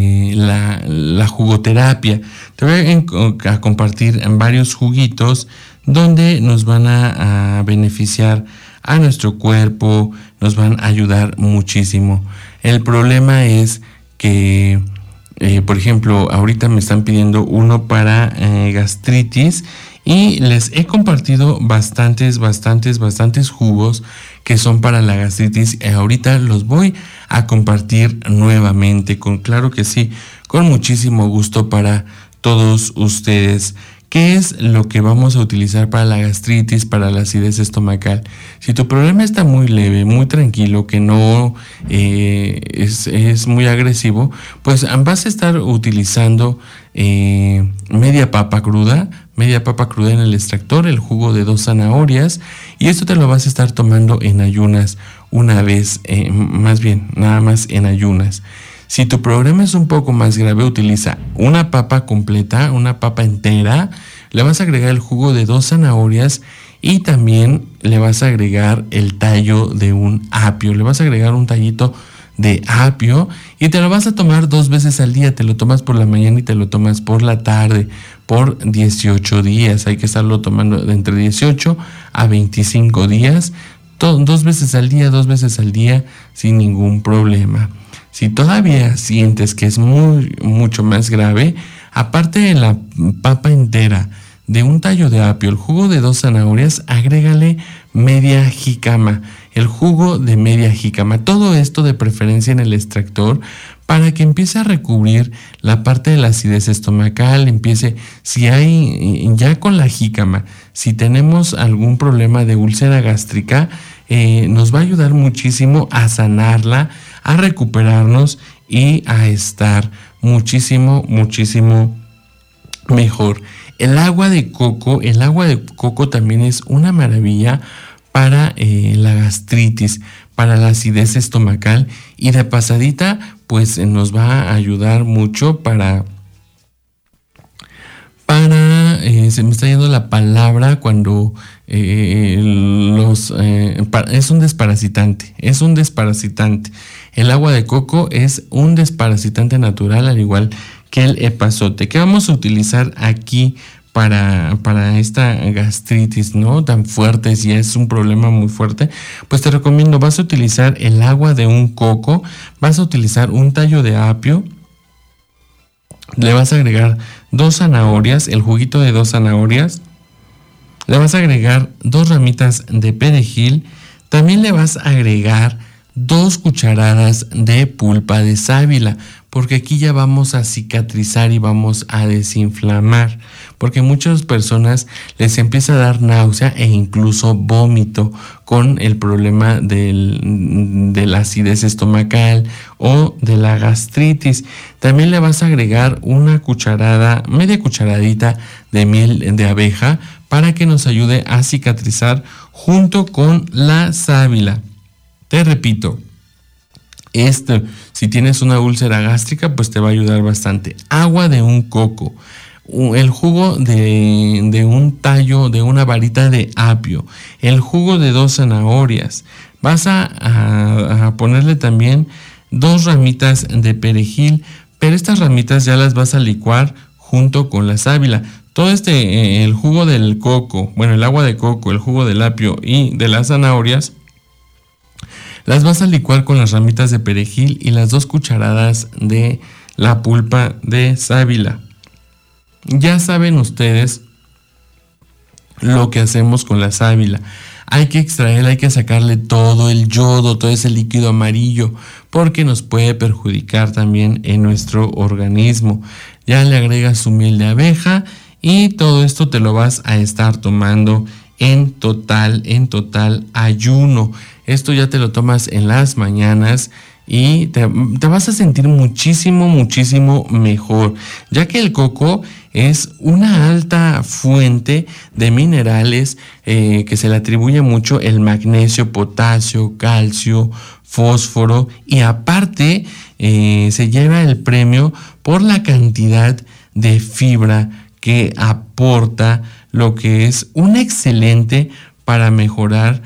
la jugoterapia. Te voy a compartir varios juguitos donde nos van a beneficiar a nuestro cuerpo, nos van a ayudar muchísimo. El problema es que, por ejemplo, ahorita me están pidiendo uno para gastritis, y les he compartido bastantes jugos que son para la gastritis. Ahorita los voy a compartir nuevamente, claro que sí, con muchísimo gusto para todos ustedes. ¿Qué es lo que vamos a utilizar para la gastritis, para la acidez estomacal? Si tu problema está muy leve, muy tranquilo, que no es muy agresivo, pues vas a estar utilizando media papa cruda en el extractor, el jugo de 2 zanahorias, y esto te lo vas a estar tomando en ayunas una vez, más bien, nada más en ayunas. Si tu problema es un poco más grave, utiliza una papa completa, una papa entera, le vas a agregar el jugo de 2 zanahorias y también le vas a agregar el tallo de un apio. Le vas a agregar un tallito de apio y te lo vas a tomar 2 veces al día. Te lo tomas por la mañana y te lo tomas por la tarde por 18 días. Hay que estarlo tomando de entre 18 a 25 días, 2 veces al día sin ningún problema. Si todavía sientes que es mucho más grave, aparte de la papa entera, de un tallo de apio, el jugo de 2 zanahorias, agrégale media jícama, el jugo de media jícama. Todo esto de preferencia en el extractor, para que empiece a recubrir la parte de la acidez estomacal, si hay, ya con la jícama, si tenemos algún problema de úlcera gástrica, nos va a ayudar muchísimo a sanarla, a recuperarnos y a estar muchísimo mejor. El agua de coco también es una maravilla para la gastritis, para la acidez estomacal, y de pasadita pues nos va a ayudar mucho para se me está yendo la palabra cuando es un desparasitante. El agua de coco es un desparasitante natural, al igual que el epazote. ¿Qué vamos a utilizar aquí para esta gastritis, no tan fuerte? Si es un problema muy fuerte, pues te recomiendo, vas a utilizar el agua de un coco, vas a utilizar un tallo de apio, le vas a agregar 2 zanahorias, el juguito de 2 zanahorias, le vas a agregar 2 ramitas de perejil, también le vas a agregar 2 cucharadas de pulpa de sábila, porque aquí ya vamos a cicatrizar y vamos a desinflamar, porque muchas personas les empieza a dar náusea e incluso vómito con el problema de la acidez estomacal o de la gastritis. También le vas a agregar una cucharada, media cucharadita de miel de abeja para que nos ayude a cicatrizar junto con la sábila. Te repito, si tienes una úlcera gástrica, pues te va a ayudar bastante. Agua de un coco, el jugo de un tallo, de una varita de apio, el jugo de 2 zanahorias. Vas a ponerle también 2 ramitas de perejil, pero estas ramitas ya las vas a licuar junto con la sábila. Todo el jugo del coco, bueno, el agua de coco, el jugo del apio y de las zanahorias, las vas a licuar con las ramitas de perejil y las 2 cucharadas de la pulpa de sábila. Ya saben ustedes lo que hacemos con la sábila. Hay que extraerla, hay que sacarle todo el yodo, todo ese líquido amarillo, porque nos puede perjudicar también en nuestro organismo. Ya le agregas su miel de abeja y todo esto te lo vas a estar tomando en total ayuno. Esto ya te lo tomas en las mañanas y te vas a sentir muchísimo mejor, ya que el coco es una alta fuente de minerales que se le atribuye mucho el magnesio, potasio, calcio, fósforo, y aparte se lleva el premio por la cantidad de fibra que aporta, lo que es un excelente para mejorar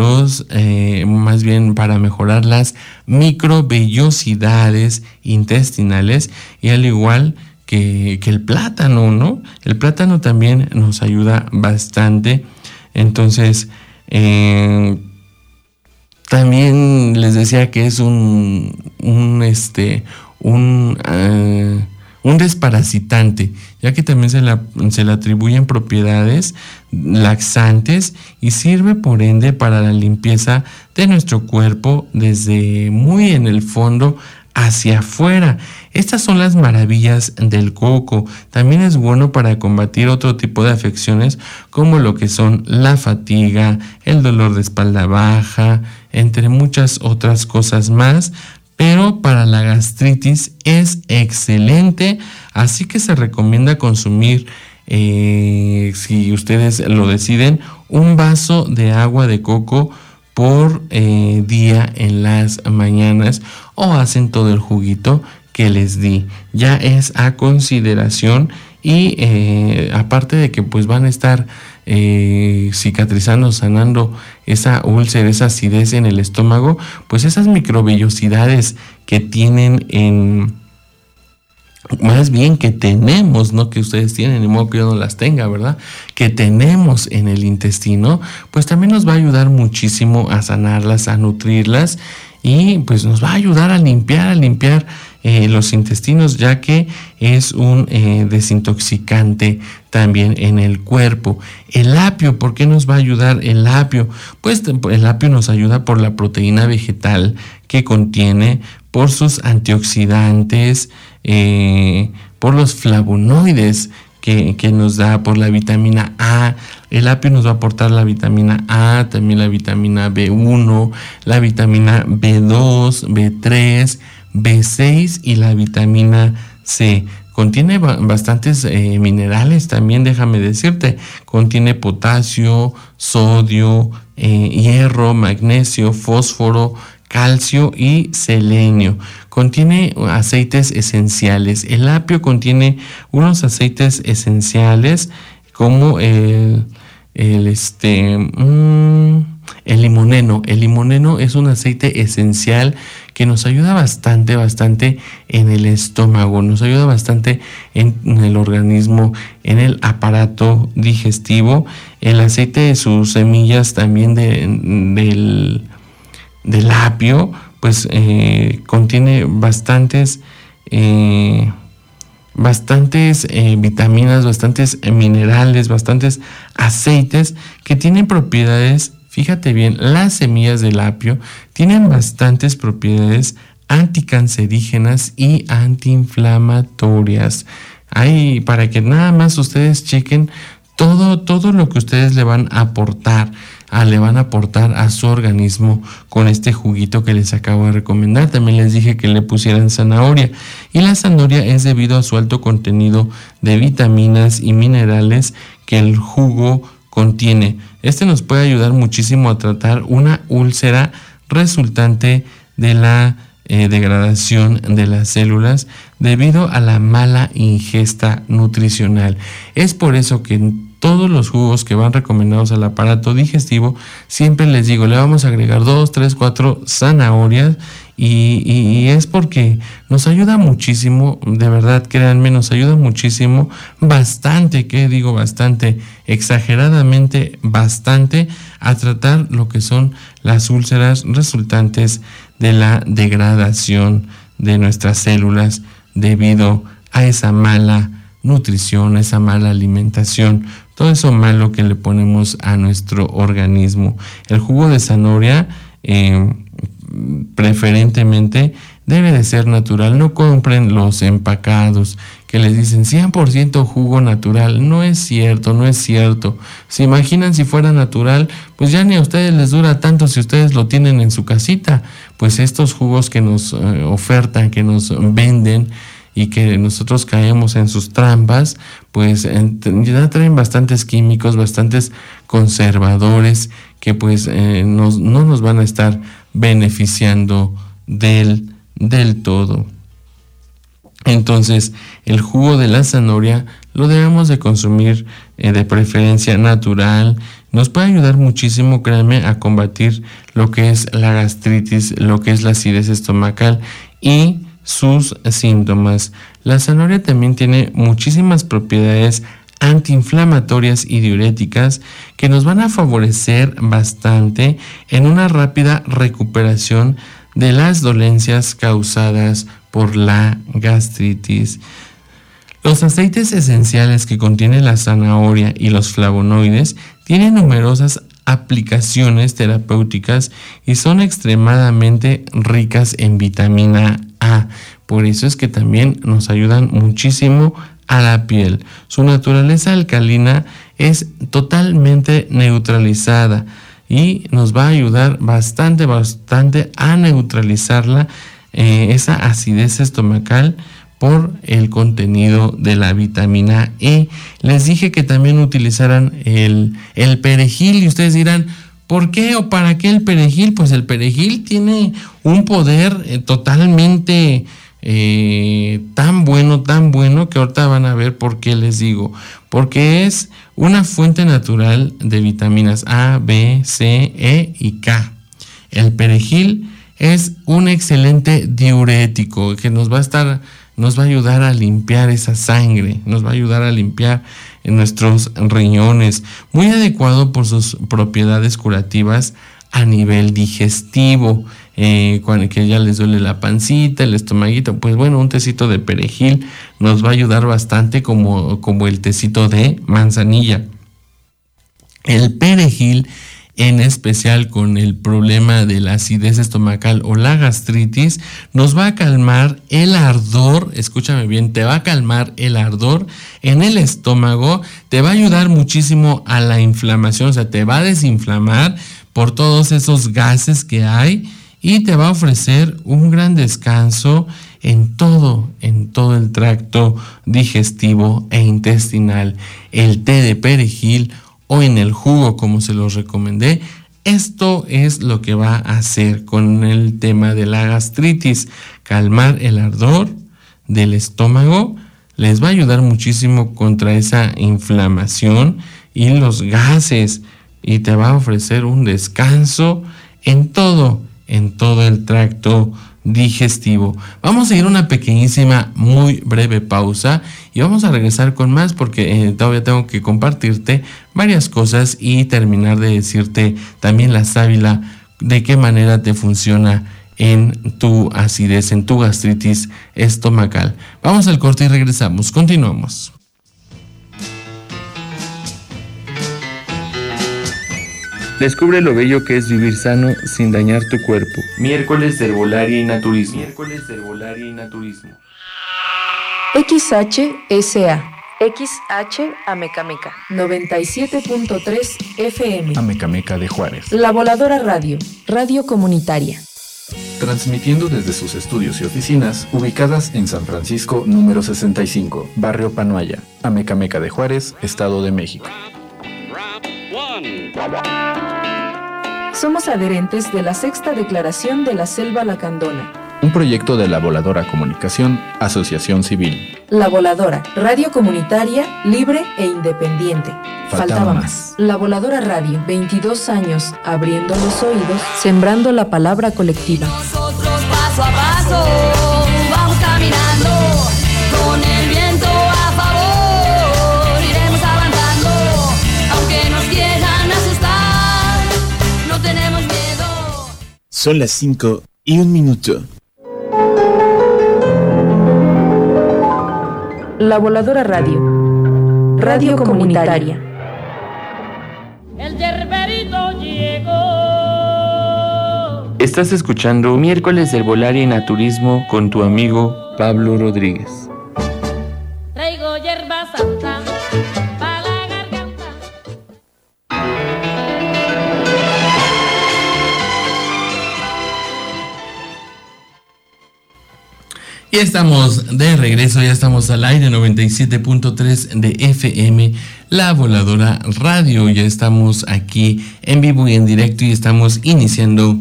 para mejorar las microvellosidades intestinales, y al igual que el plátano, ¿no? El plátano también nos ayuda bastante. Entonces, también les decía que es un desparasitante, ya que también se le atribuyen propiedades laxantes y sirve por ende para la limpieza de nuestro cuerpo desde muy en el fondo hacia afuera. Estas son las maravillas del coco. También es bueno para combatir otro tipo de afecciones como lo que son la fatiga, el dolor de espalda baja, entre muchas otras cosas más. Pero para la gastritis es excelente, así que se recomienda consumir, si ustedes lo deciden, un vaso de agua de coco por día en las mañanas, o hacen todo el juguito que les di. Ya es a consideración, y aparte de que pues van a estar cicatrizando, sanando esa úlcera, esa acidez en el estómago, pues esas microvellosidades que tienen más bien que tenemos, no que ustedes tienen, ni modo que yo no las tenga, ¿verdad? Que tenemos en el intestino, pues también nos va a ayudar muchísimo a sanarlas, a nutrirlas, y pues nos va a ayudar a limpiar los intestinos, ya que es un desintoxicante también en el cuerpo. El apio, ¿por qué nos va a ayudar el apio? Pues el apio nos ayuda por la proteína vegetal que contiene, por sus antioxidantes, por los flavonoides que nos da, por la vitamina A. El apio nos va a aportar la vitamina A, también la vitamina B1, la vitamina B2, B3, B6 y la vitamina C. Contiene bastantes minerales también, déjame decirte. Contiene potasio, sodio, hierro, magnesio, fósforo, calcio y selenio. Contiene aceites esenciales. El apio contiene unos aceites esenciales como el limoneno. El limoneno es un aceite esencial que nos ayuda bastante en el estómago, nos ayuda bastante en el organismo, en el aparato digestivo. El aceite de sus semillas también del apio, pues contiene bastantes bastantes vitaminas, bastantes minerales, bastantes aceites que tienen propiedades, fíjate bien, las semillas del apio tienen bastantes propiedades anticancerígenas y antiinflamatorias. Ahí, para que nada más ustedes chequen todo lo que ustedes le van a aportar a su organismo con este juguito que les acabo de recomendar. También les dije que le pusieran zanahoria, y la zanahoria es debido a su alto contenido de vitaminas y minerales que el jugo contiene. Este nos puede ayudar muchísimo a tratar una úlcera resultante de la degradación de las células debido a la mala ingesta nutricional. Es por eso que en todos los jugos que van recomendados al aparato digestivo siempre les digo, le vamos a agregar 2, 3, 4 zanahorias, y es porque nos ayuda muchísimo, de verdad, créanme, nos ayuda muchísimo, bastante, exageradamente bastante, a tratar lo que son las úlceras resultantes de la degradación de nuestras células debido a esa mala nutrición, esa mala alimentación, todo eso malo que le ponemos a nuestro organismo. El jugo de zanahoria preferentemente debe de ser natural. No compren los empacados que les dicen 100% jugo natural. No es cierto. ¿Se imaginan si fuera natural? Pues ya ni a ustedes les dura tanto si ustedes lo tienen en su casita. Pues estos jugos que nos ofertan, que nos venden y que nosotros caemos en sus trampas, pues ya traen bastantes químicos, bastantes conservadores que pues no nos van a estar beneficiando del todo. Entonces, el jugo de la zanahoria lo debemos de consumir de preferencia natural. Nos puede ayudar muchísimo, créanme, a combatir lo que es la gastritis, lo que es la acidez estomacal y sus síntomas. La zanahoria también tiene muchísimas propiedades antiinflamatorias y diuréticas que nos van a favorecer bastante en una rápida recuperación de las dolencias causadas por la gastritis. Los aceites esenciales que contiene la zanahoria y los flavonoides tienen numerosas aplicaciones terapéuticas y son extremadamente ricas en vitamina A. Por eso es que también nos ayudan muchísimo a la piel. Su naturaleza alcalina es totalmente neutralizada y nos va a ayudar bastante a neutralizarla, esa acidez estomacal, por el contenido de la vitamina E. Les dije que también utilizaran el perejil, y ustedes dirán, ¿por qué o para qué el perejil? Pues el perejil tiene un poder totalmente tan bueno que ahorita van a ver por qué les digo. Porque es una fuente natural de vitaminas A, B, C, E y K. El perejil es un excelente diurético que nos va a ayudar a limpiar esa sangre, nos va a ayudar a limpiar nuestros riñones, muy adecuado por sus propiedades curativas a nivel digestivo. Cuando que ya les duele la pancita, el estomaguito, pues bueno, un tecito de perejil nos va a ayudar bastante, como el tecito de manzanilla. El perejil, en especial con el problema de la acidez estomacal o la gastritis, nos va a calmar el ardor, escúchame bien, te va a calmar el ardor en el estómago, te va a ayudar muchísimo a la inflamación, o sea, te va a desinflamar por todos esos gases que hay y te va a ofrecer un gran descanso en todo el tracto digestivo e intestinal. El té de perejil o en el jugo, como se los recomendé, esto es lo que va a hacer con el tema de la gastritis: calmar el ardor del estómago, les va a ayudar muchísimo contra esa inflamación y los gases, y te va a ofrecer un descanso en todo el tracto digestivo. Vamos a ir a una pequeñísima, muy breve pausa y vamos a regresar con más, porque todavía tengo que compartirte varias cosas y terminar de decirte también la sábila, de qué manera te funciona en tu acidez, en tu gastritis estomacal. Vamos al corte y regresamos. Continuamos. Descubre lo bello que es vivir sano sin dañar tu cuerpo. Miércoles de Herbolaria y Naturismo. XHSA. XH Amecameca 97.3 FM. Amecameca de Juárez. La Voladora Radio, radio comunitaria. Transmitiendo desde sus estudios y oficinas, ubicadas en San Francisco número 65, Barrio Panoaya, Amecameca de Juárez, Estado de México. Somos adherentes de la Sexta Declaración de la Selva Lacandona. Un proyecto de La Voladora Comunicación, Asociación Civil. La Voladora, radio comunitaria, libre e independiente. Faltaba más. La Voladora Radio, 22 años, abriendo los oídos, sembrando la palabra colectiva. Nosotros paso a paso vamos caminando, con el viento a favor iremos avanzando, aunque nos quieran asustar, no tenemos miedo. Son las 5:01. La Voladora Radio, radio comunitaria. El yerberito llegó. Estás escuchando Miércoles de Herbolaria y Naturismo con tu amigo Pablo Rodríguez. Traigo hierba santa para la garganta. Y estamos de regreso, ya estamos al aire, 97.3 de FM, La Voladora Radio. Ya estamos aquí en vivo y en directo y estamos iniciando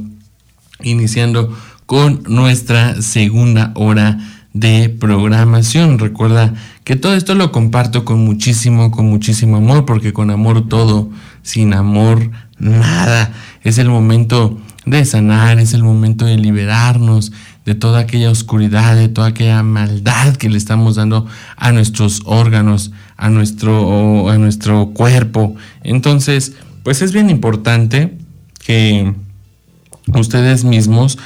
con nuestra segunda hora de programación. Recuerda que todo esto lo comparto con muchísimo amor, porque con amor todo, sin amor nada. Es el momento de sanar, es el momento de liberarnos de toda aquella oscuridad, de toda aquella maldad que le estamos dando a nuestros órganos, a nuestro cuerpo. Entonces, pues es bien importante que ustedes mismos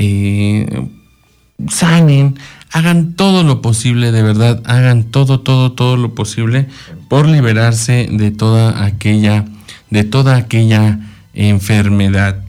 sanen, hagan todo lo posible, de verdad, hagan todo lo posible por liberarse de toda aquella enfermedad.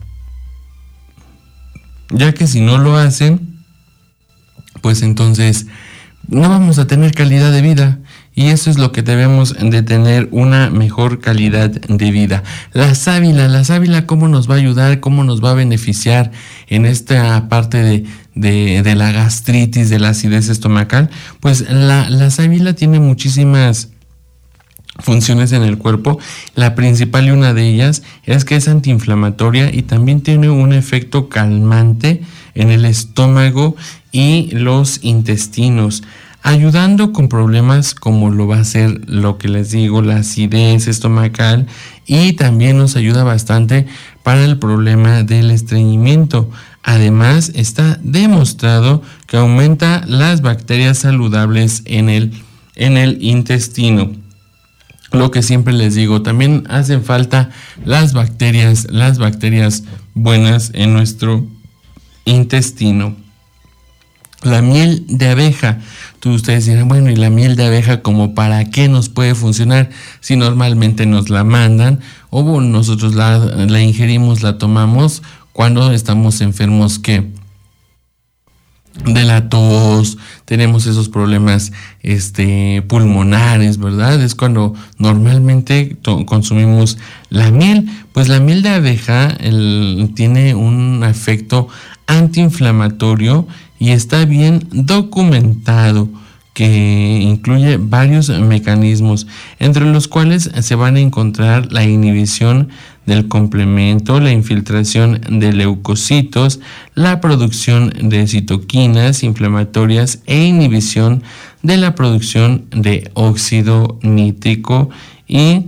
Ya que si no lo hacen, pues entonces no vamos a tener calidad de vida. Y eso es lo que debemos de tener, una mejor calidad de vida. La sábila, ¿cómo nos va a ayudar? ¿Cómo nos va a beneficiar en esta parte de la gastritis, de la acidez estomacal? Pues la sábila tiene muchísimas funciones en el cuerpo. La principal y una de ellas es que es antiinflamatoria y también tiene un efecto calmante en el estómago y los intestinos, ayudando con problemas como lo va a ser lo que les digo, la acidez estomacal, y también nos ayuda bastante para el problema del estreñimiento. Además, está demostrado que aumenta las bacterias saludables en el intestino. Lo que siempre les digo, también hacen falta las bacterias buenas en nuestro intestino. La miel de abeja. Ustedes dirán, bueno, ¿y la miel de abeja como para qué nos puede funcionar? Si normalmente nos la mandan o nosotros la ingerimos, la tomamos cuando estamos enfermos, ¿qué? De la tos, tenemos esos problemas pulmonares, ¿verdad? Es cuando normalmente consumimos la miel. Pues la miel de abeja tiene un efecto antiinflamatorio y está bien documentado, que incluye varios mecanismos, entre los cuales se van a encontrar la inhibición del complemento, la infiltración de leucocitos, la producción de citoquinas inflamatorias e inhibición de la producción de óxido nítrico y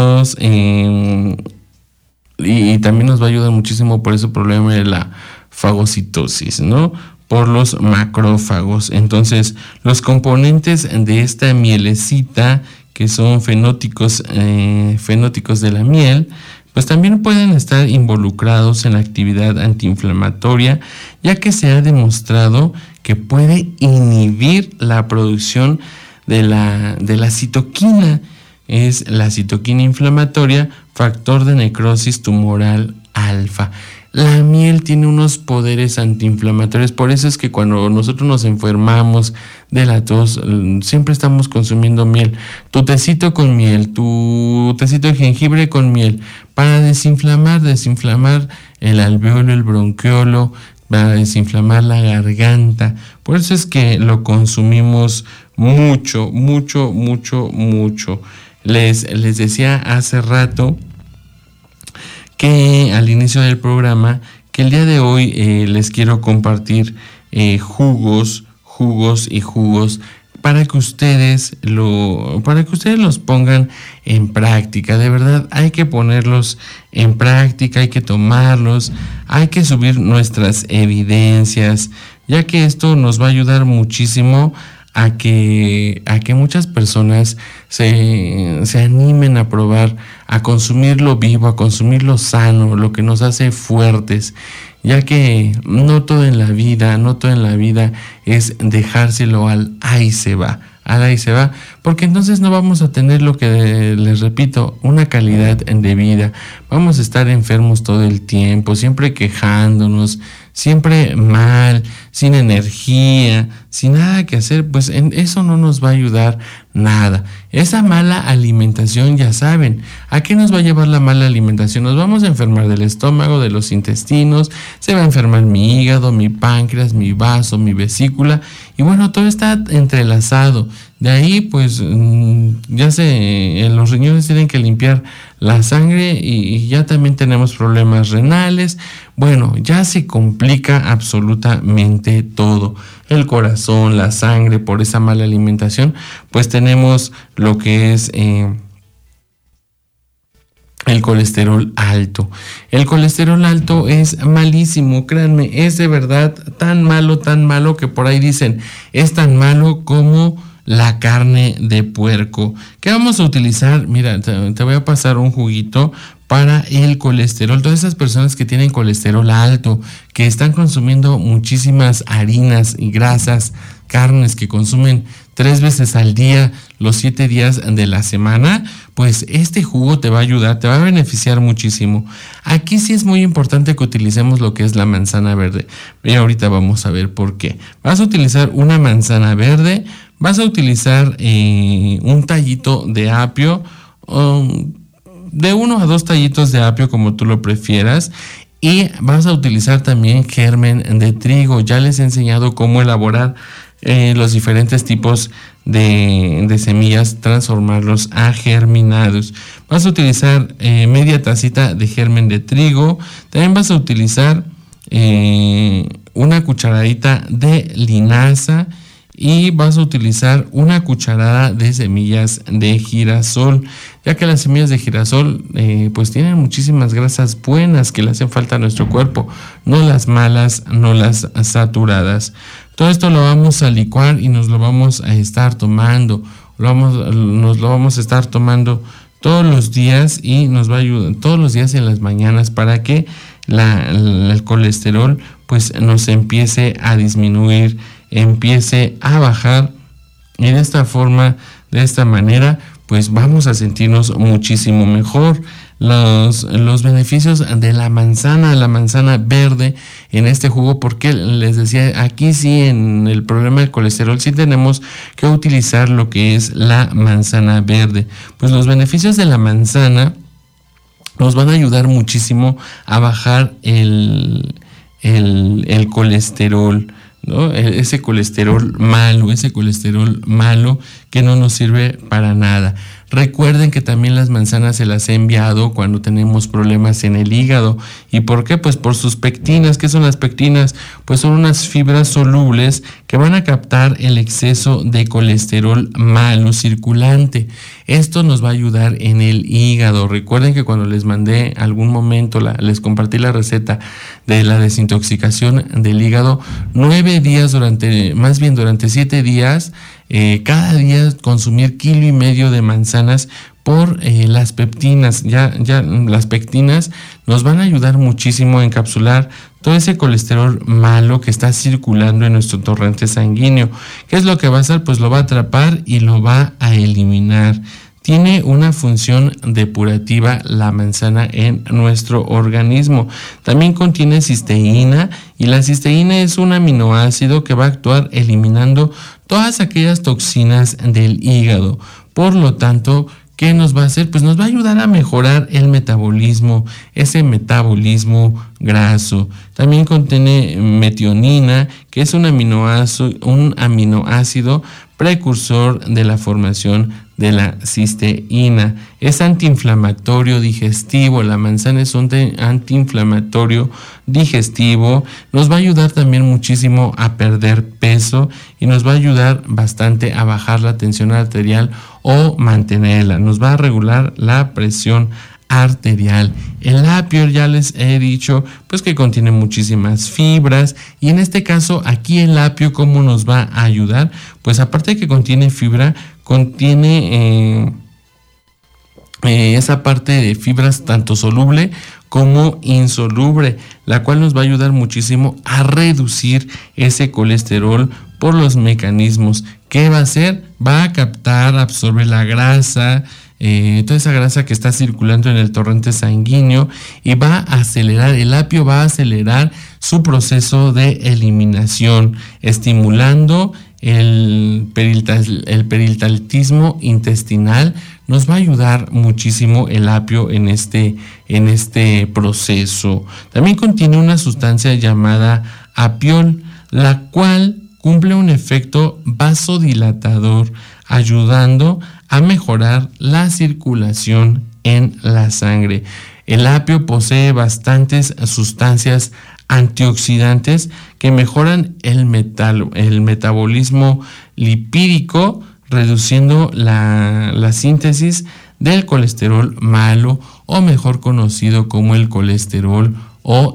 y también nos va a ayudar muchísimo por ese problema de la fagocitosis, ¿no? Por los macrófagos. Entonces, los componentes de esta mielecita, que son fenóticos de la miel, pues también pueden estar involucrados en la actividad antiinflamatoria, ya que se ha demostrado que puede inhibir la producción de la citoquina. Es la citoquina inflamatoria, factor de necrosis tumoral alfa. La miel tiene unos poderes antiinflamatorios, por eso es que cuando nosotros nos enfermamos de la tos, siempre estamos consumiendo miel. Tu tecito con miel, tu tecito de jengibre con miel, para desinflamar el alvéolo, el bronquiolo, para desinflamar la garganta. Por eso es que lo consumimos mucho. Les decía hace rato que al inicio del programa que el día de hoy les quiero compartir jugos para que ustedes los pongan en práctica. De verdad, hay que ponerlos en práctica, hay que tomarlos, hay que subir nuestras evidencias, ya que esto nos va a ayudar muchísimo a que muchas personas se animen a probar, a consumirlo vivo, a consumirlo sano, lo que nos hace fuertes, ya que no todo en la vida es dejárselo al ahí se va, porque entonces no vamos a tener lo que les repito, una calidad de vida. Vamos a estar enfermos todo el tiempo, siempre quejándonos, siempre mal, sin energía, sin nada que hacer. Pues eso no nos va a ayudar nada. Esa mala alimentación, ya saben, ¿a qué nos va a llevar la mala alimentación? Nos vamos a enfermar del estómago, de los intestinos, se va a enfermar mi hígado, mi páncreas, mi vaso, mi vesícula, y bueno, todo está entrelazado. De ahí, pues, los riñones tienen que limpiar la sangre y ya también tenemos problemas renales. Bueno, ya se complica absolutamente todo. El corazón, la sangre, por esa mala alimentación, pues tenemos lo que es el colesterol alto. El colesterol alto es malísimo, créanme, es de verdad tan malo que por ahí dicen, es tan malo como la carne de puerco. ¿Qué vamos a utilizar? Mira, te voy a pasar un juguito para el colesterol. Todas esas personas que tienen colesterol alto, que están consumiendo muchísimas harinas y grasas, carnes, que consumen 3 veces al día, los 7 días de la semana, pues este jugo te va a ayudar, te va a beneficiar muchísimo. Aquí sí es muy importante que utilicemos lo que es la manzana verde. Y ahorita vamos a ver por qué. Vas a utilizar una manzana verde, vas a utilizar un tallito de apio, de 1 a 2 tallitos de apio, como tú lo prefieras, y vas a utilizar también germen de trigo. Ya les he enseñado cómo elaborar los diferentes tipos de semillas, transformarlos a germinados. Vas a utilizar media tacita de germen de trigo. También vas a utilizar una cucharadita de linaza y vas a utilizar una cucharada de semillas de girasol, ya que las semillas de girasol pues tienen muchísimas grasas buenas que le hacen falta a nuestro cuerpo, no las malas, no las saturadas. Todo esto lo vamos a licuar y nos lo vamos a estar tomando, nos lo vamos a estar tomando todos los días, y nos va a ayudar todos los días en las mañanas para que el colesterol pues nos empiece a disminuir, empiece a bajar, y de esta manera pues vamos a sentirnos muchísimo mejor. Los beneficios de la manzana verde en este jugo, porque les decía, aquí sí en el problema del colesterol sí tenemos que utilizar lo que es la manzana verde. Pues los beneficios de la manzana nos van a ayudar muchísimo a bajar el colesterol, ¿no? Ese colesterol malo que no nos sirve para nada. Recuerden que también las manzanas se las he enviado cuando tenemos problemas en el hígado. ¿Y por qué? Pues por sus pectinas. ¿Qué son las pectinas? Pues son unas fibras solubles que van a captar el exceso de colesterol malo circulante. Esto nos va a ayudar en el hígado. Recuerden que cuando les mandé algún momento, les compartí la receta de la desintoxicación del hígado, 9 días durante 7 días, cada día consumir 1,5 kilos de manzanas por las peptinas. Ya las pectinas nos van a ayudar muchísimo a encapsular todo ese colesterol malo que está circulando en nuestro torrente sanguíneo. ¿Qué es lo que va a hacer? Pues lo va a atrapar y lo va a eliminar. Tiene una función depurativa la manzana en nuestro organismo. También contiene cisteína, y la cisteína es un aminoácido que va a actuar eliminando todas aquellas toxinas del hígado. Por lo tanto, ¿qué nos va a hacer? Pues nos va a ayudar a mejorar el metabolismo, ese metabolismo graso. También contiene metionina, que es un aminoácido precursor de la formación de la cisteína. Es antiinflamatorio digestivo. La manzana es un antiinflamatorio digestivo. Nos va a ayudar también muchísimo a perder peso y nos va a ayudar bastante a bajar la tensión arterial o mantenerla. Nos va a regular la presión arterial. El apio, ya les he dicho, pues que contiene muchísimas fibras, y en este caso aquí el apio, ¿cómo nos va a ayudar? Pues aparte de que contiene fibra, contiene esa parte de fibras tanto soluble como insoluble, la cual nos va a ayudar muchísimo a reducir ese colesterol por los mecanismos. ¿Qué va a hacer? Va a captar, absorbe la grasa, toda esa grasa que está circulando en el torrente sanguíneo, y va a acelerar, el apio va a acelerar su proceso de eliminación, estimulando el peritalismo intestinal. Nos va a ayudar muchísimo el apio en este proceso. También contiene una sustancia llamada apiol, la cual cumple un efecto vasodilatador, ayudando a mejorar la circulación en la sangre. El apio posee bastantes sustancias antioxidantes que mejoran el metabolismo lipídico, reduciendo la síntesis del colesterol malo, o mejor conocido como el colesterol o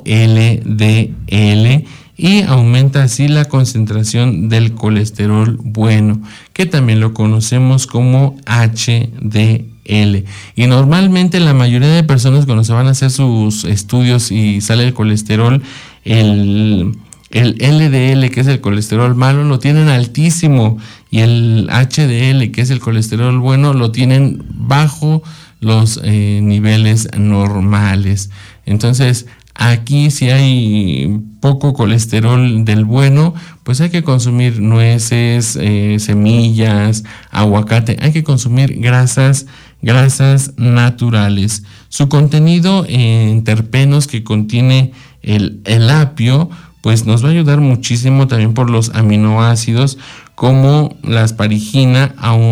LDL, y aumenta así la concentración del colesterol bueno, que también lo conocemos como HDL. Y normalmente la mayoría de personas, cuando se van a hacer sus estudios y sale el colesterol, el LDL, que es el colesterol malo, lo tienen altísimo, y el HDL, que es el colesterol bueno, lo tienen bajo los niveles normales. Entonces, aquí, si hay poco colesterol del bueno, pues hay que consumir nueces, semillas, aguacate. Hay que consumir grasas naturales. Su contenido en terpenos que contiene el apio, pues nos va a ayudar muchísimo también por los aminoácidos como la asparigina.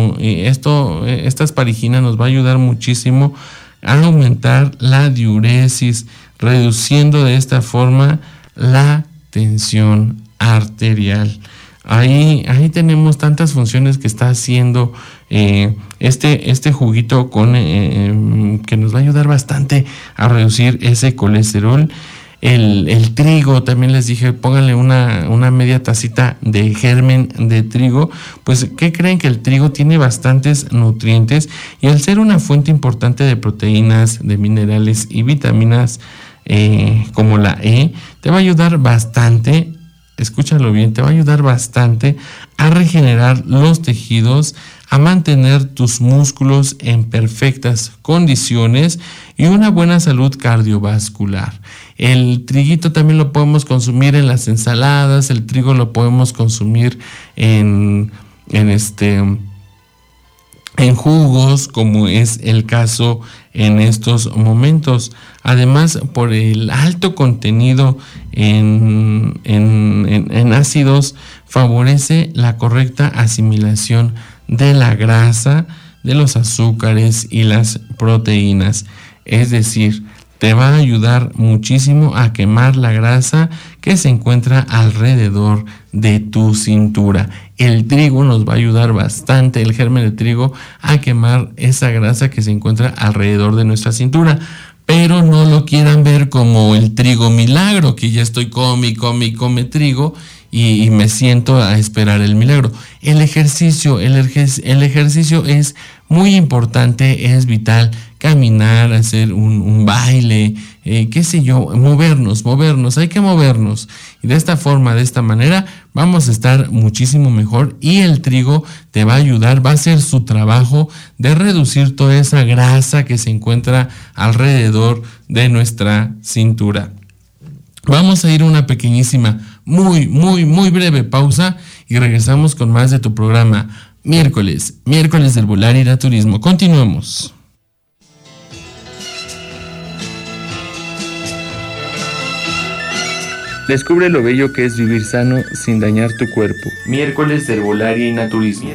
Esta asparigina nos va a ayudar muchísimo a aumentar la diuresis, reduciendo de esta forma la tensión arterial. Ahí tenemos tantas funciones que está haciendo este juguito que nos va a ayudar bastante a reducir ese colesterol. El trigo, también les dije, pónganle una media tacita de germen de trigo. Pues, ¿qué creen? Que el trigo tiene bastantes nutrientes, y al ser una fuente importante de proteínas, de minerales y vitaminas, como la E, te va a ayudar bastante, escúchalo bien, te va a ayudar bastante a regenerar los tejidos, a mantener tus músculos en perfectas condiciones y una buena salud cardiovascular. El triguito también lo podemos consumir en las ensaladas, el trigo lo podemos consumir en jugos, como es el caso en estos momentos. Además, por el alto contenido en ácidos, favorece la correcta asimilación de la grasa, de los azúcares y las proteínas. Es decir, te va a ayudar muchísimo a quemar la grasa que se encuentra alrededor de tu cintura. El trigo nos va a ayudar bastante, el germen de trigo, a quemar esa grasa que se encuentra alrededor de nuestra cintura. Pero no lo quieran ver como el trigo milagro, que ya estoy come trigo y me siento a esperar el milagro. El ejercicio es muy importante, es vital caminar, hacer un baile, qué sé yo, movernos, hay que movernos. Y de esta forma, de esta manera, vamos a estar muchísimo mejor y el trigo te va a ayudar, va a hacer su trabajo de reducir toda esa grasa que se encuentra alrededor de nuestra cintura. Vamos a ir a una pequeñísima, muy breve pausa y regresamos con más de tu programa Miércoles de Herbolaria y Naturismo. Continuemos. Descubre lo bello que es vivir sano sin dañar tu cuerpo. Miércoles de Herbolaria y Naturismo.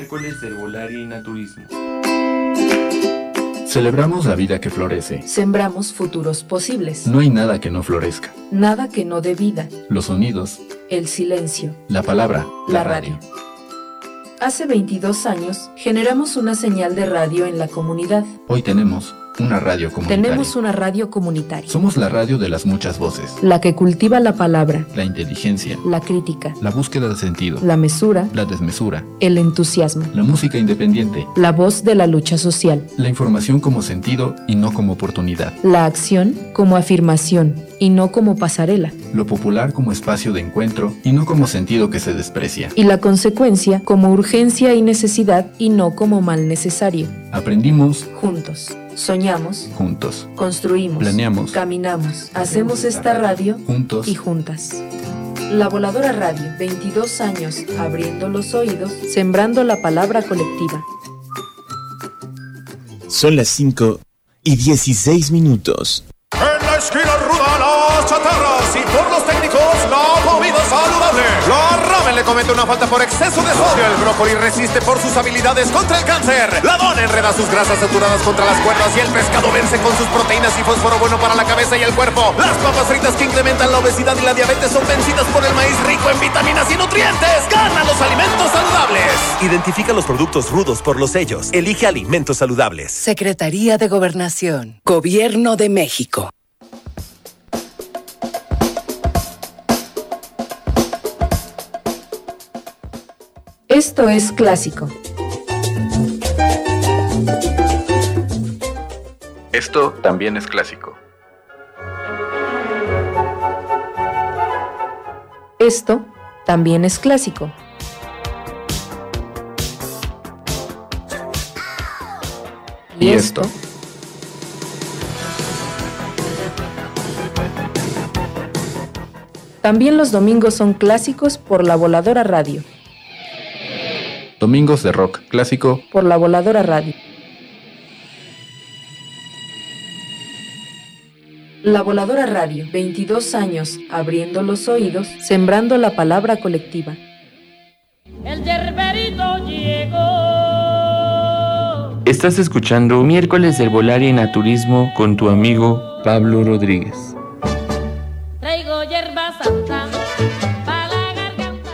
Celebramos la vida que florece. Sembramos futuros posibles. No hay nada que no florezca. Nada que no dé vida. Los sonidos. El silencio. La palabra. La radio. Hace 22 años generamos una señal de radio en la comunidad. Hoy tenemos una radio comunitaria. Tenemos una radio comunitaria. Somos la radio de las muchas voces. La que cultiva la palabra, la inteligencia, la crítica, la búsqueda de sentido, la mesura, la desmesura, el entusiasmo, la música independiente, la voz de la lucha social, la información como sentido y no como oportunidad, la acción como afirmación y no como pasarela, lo popular como espacio de encuentro y no como sentido que se desprecia, y la consecuencia como urgencia y necesidad y no como mal necesario. Aprendimos juntos. Soñamos, juntos, construimos, planeamos, caminamos, hacemos esta radio juntos y juntas. La Voladora Radio, 22 años abriendo los oídos, sembrando la palabra colectiva. Son las 5:16. En la esquina ruda las chatarras y por los técnicos la comida saludable. La ramen le comete una falta por exceso de sodio. El brócoli resiste por sus habilidades contra el cáncer. La dona enreda sus grasas saturadas contra las cuerdas y el pescado vence con sus proteínas y fósforo bueno para la cabeza y el cuerpo. Las papas fritas que incrementan la obesidad y la diabetes son vencidas por el maíz rico en vitaminas y nutrientes. ¡Gana los alimentos saludables! Identifica los productos rudos por los sellos. Elige alimentos saludables. Secretaría de Gobernación. Gobierno de México. Esto es clásico. Esto también es clásico. Esto también es clásico. Y esto. También los domingos son clásicos por la Voladora Radio. Domingos de rock clásico por la Voladora Radio. La Voladora Radio, 22 años abriendo los oídos, sembrando la palabra colectiva. El yerberito llegó. Estás escuchando Miércoles de Herbolaria y Naturismo con tu amigo Pablo Rodríguez. Traigo hierba santa para la garganta.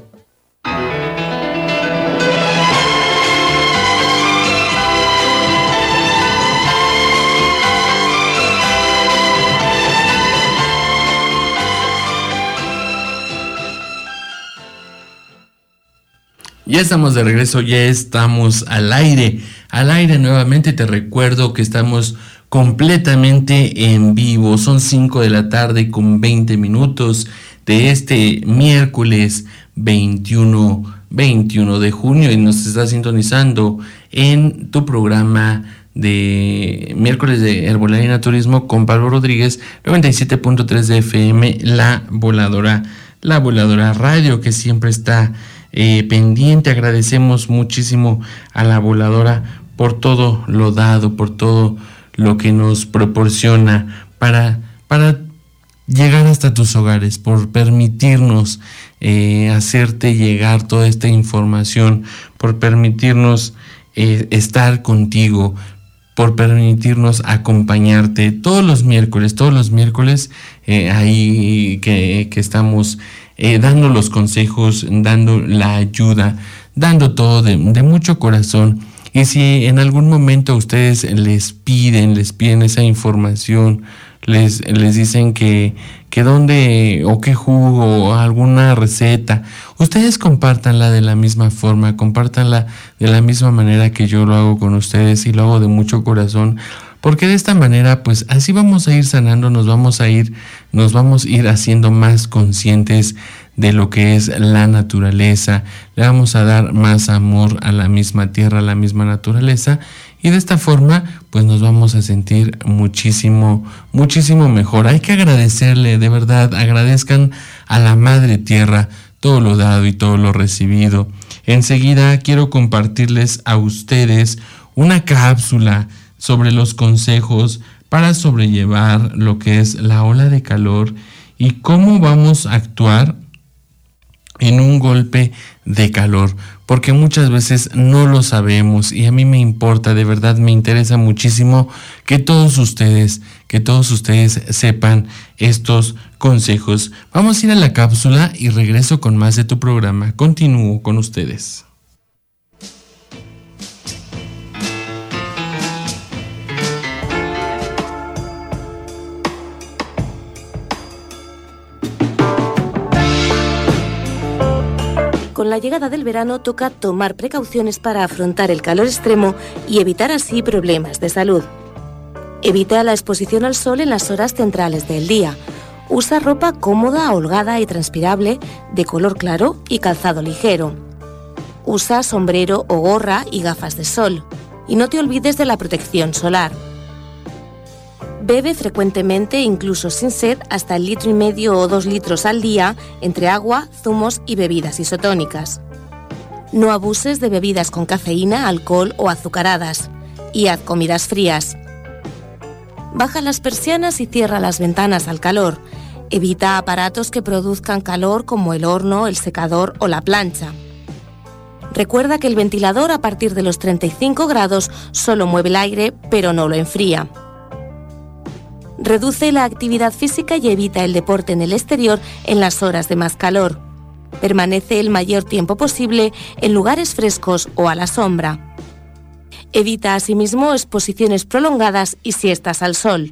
Ya estamos de regreso, ya estamos al aire nuevamente. Te recuerdo que estamos completamente en vivo. Son 5 de la tarde con 20 minutos de este miércoles 21 de junio y nos está sintonizando en tu programa de miércoles de Herbolaria y Naturismo con Pablo Rodríguez, 97.3 de FM, la Voladora Radio, que siempre está pendiente. Agradecemos muchísimo a la Voladora por todo lo dado, por todo lo que nos proporciona para llegar hasta tus hogares, por permitirnos hacerte llegar toda esta información, por permitirnos estar contigo, por permitirnos acompañarte todos los miércoles ahí que estamos dando los consejos, dando la ayuda, dando todo de mucho corazón Y si en algún momento ustedes les piden esa información, les dicen que dónde o qué jugo o alguna receta, ustedes compártanla de la misma forma, compártanla de la misma manera que yo lo hago con ustedes y lo hago de mucho corazón, porque de esta manera pues así vamos a ir sanando, nos vamos a ir haciendo más conscientes de lo que es la naturaleza, le vamos a dar más amor a la misma tierra, a la misma naturaleza, y de esta forma pues nos vamos a sentir muchísimo mejor. Hay que agradecerle, de verdad, agradezcan a la Madre Tierra todo lo dado y todo lo recibido. Enseguida quiero compartirles a ustedes una cápsula sobre los consejos para sobrellevar lo que es la ola de calor y cómo vamos a actuar en un golpe de calor, porque muchas veces no lo sabemos y a mí me importa, de verdad me interesa muchísimo que todos ustedes sepan estos consejos. Vamos a ir a la cápsula y regreso con más de tu programa. Continúo con ustedes. Con la llegada del verano toca tomar precauciones para afrontar el calor extremo y evitar así problemas de salud. Evita la exposición al sol en las horas centrales del día. Usa ropa cómoda, holgada y transpirable, de color claro y calzado ligero. Usa sombrero o gorra y gafas de sol. Y no te olvides de la protección solar. Bebe frecuentemente, incluso sin sed, hasta 1,5 litros o 2 litros al día, entre agua, zumos y bebidas isotónicas. No abuses de bebidas con cafeína, alcohol o azucaradas. Y haz comidas frías. Baja las persianas y cierra las ventanas al calor. Evita aparatos que produzcan calor como el horno, el secador o la plancha. Recuerda que el ventilador a partir de los 35 grados solo mueve el aire, pero no lo enfría. Reduce la actividad física y evita el deporte en el exterior en las horas de más calor. Permanece el mayor tiempo posible en lugares frescos o a la sombra. Evita asimismo exposiciones prolongadas y siestas al sol.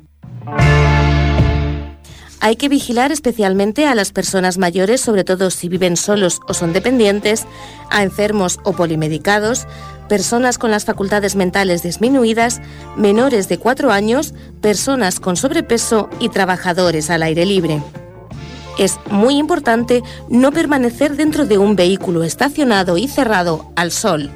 Hay que vigilar especialmente a las personas mayores, sobre todo si viven solos o son dependientes, a enfermos o polimedicados, personas con las facultades mentales disminuidas, menores de 4 años, personas con sobrepeso y trabajadores al aire libre. Es muy importante no permanecer dentro de un vehículo estacionado y cerrado al sol.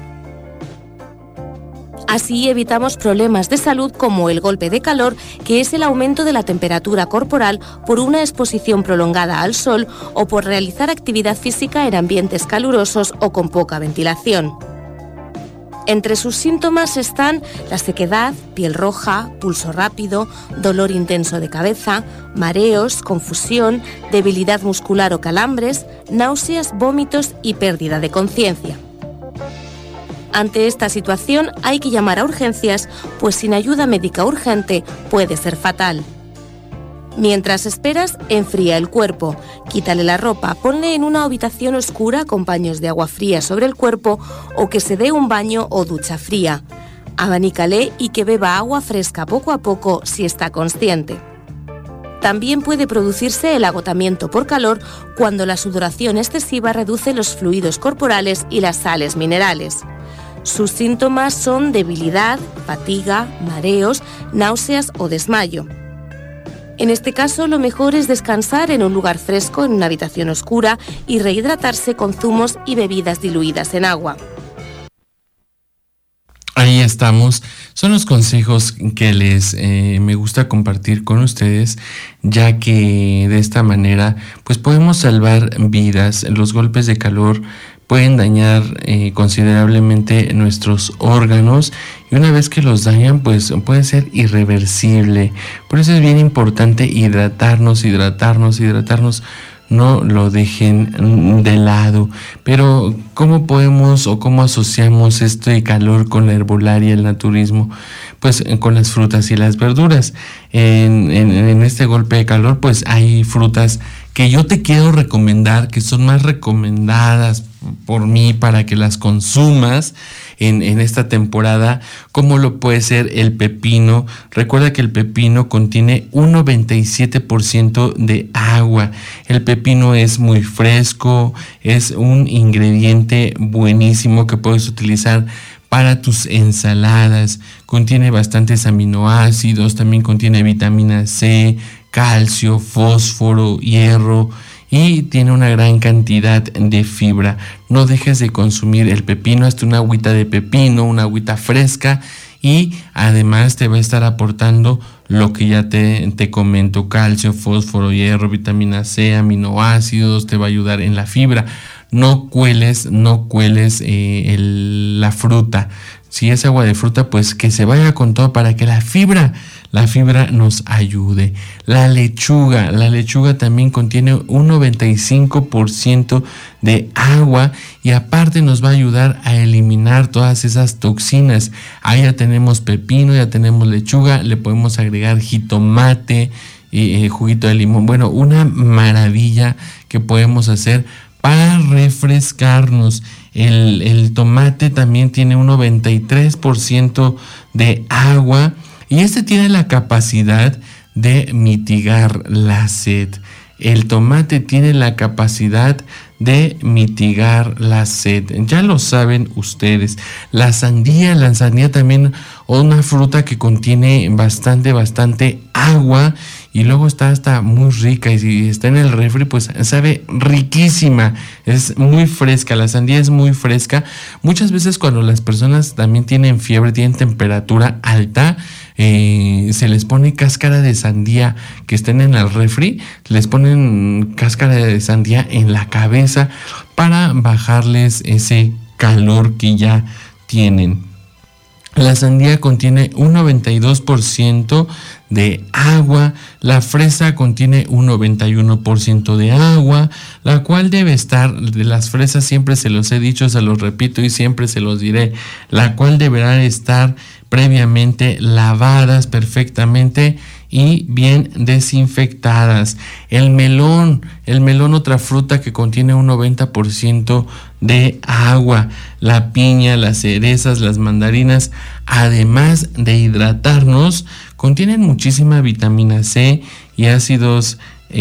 Así evitamos problemas de salud como el golpe de calor, que es el aumento de la temperatura corporal por una exposición prolongada al sol o por realizar actividad física en ambientes calurosos o con poca ventilación. Entre sus síntomas están la sequedad, piel roja, pulso rápido, dolor intenso de cabeza, mareos, confusión, debilidad muscular o calambres, náuseas, vómitos y pérdida de conciencia. Ante esta situación hay que llamar a urgencias, pues sin ayuda médica urgente puede ser fatal. Mientras esperas, enfría el cuerpo, quítale la ropa, ponle en una habitación oscura con paños de agua fría sobre el cuerpo o que se dé un baño o ducha fría. Abanícale y que beba agua fresca poco a poco si está consciente. También puede producirse el agotamiento por calor cuando la sudoración excesiva reduce los fluidos corporales y las sales minerales. Sus síntomas son debilidad, fatiga, mareos, náuseas o desmayo. En este caso, lo mejor es descansar en un lugar fresco, en una habitación oscura y rehidratarse con zumos y bebidas diluidas en agua. Ahí estamos. Son los consejos que me gusta compartir con ustedes, ya que de esta manera pues podemos salvar vidas. Los golpes de calor pueden dañar considerablemente nuestros órganos y una vez que los dañan pues puede ser irreversible. Por eso es bien importante hidratarnos. No lo dejen de lado. Pero ¿cómo podemos o cómo asociamos este calor con la herbolaria, el naturismo? Pues con las frutas y las verduras. En este golpe de calor pues hay frutas que yo te quiero recomendar, que son más recomendadas por mí para que las consumas en esta temporada, como lo puede ser el pepino. Recuerda que el pepino contiene un 97% de agua. El pepino es muy fresco, es un ingrediente buenísimo que puedes utilizar para tus ensaladas. Contiene bastantes aminoácidos, también contiene vitamina C, calcio, fósforo, hierro, y tiene una gran cantidad de fibra. No dejes de consumir el pepino, hazte una agüita de pepino, una agüita fresca, y además te va a estar aportando lo que ya te comento: calcio, fósforo, hierro, vitamina C, aminoácidos. Te va a ayudar en la fibra. No cueles la fruta. Si es agua de fruta, pues que se vaya con todo para que la fibra nos ayude. La lechuga también contiene un 95% de agua, y aparte nos va a ayudar a eliminar todas esas toxinas. Ahí ya tenemos pepino, ya tenemos lechuga, le podemos agregar jitomate y juguito de limón. Bueno, una maravilla que podemos hacer para refrescarnos. El tomate también tiene un 93% de agua, y este tiene la capacidad de mitigar la sed. El tomate tiene la capacidad de mitigar la sed. Ya lo saben ustedes. La sandía también, una fruta que contiene bastante agua, y luego está muy rica, y si está en el refri, pues sabe riquísima. Es muy fresca, la sandía es muy fresca. Muchas veces cuando las personas también tienen fiebre, tienen temperatura alta, se les pone cáscara de sandía que estén en el refri, les ponen cáscara de sandía en la cabeza para bajarles ese calor que ya tienen. La sandía contiene un 92% de agua, la fresa contiene un 91% de agua, la cual debe estar, de las fresas siempre se los he dicho, se los repito y siempre se los diré, la cual deberá estar previamente lavadas perfectamente y bien desinfectadas. El melón, otra fruta que contiene un 90% de agua. La piña, las cerezas, las mandarinas, además de hidratarnos, contienen muchísima vitamina C y ácidos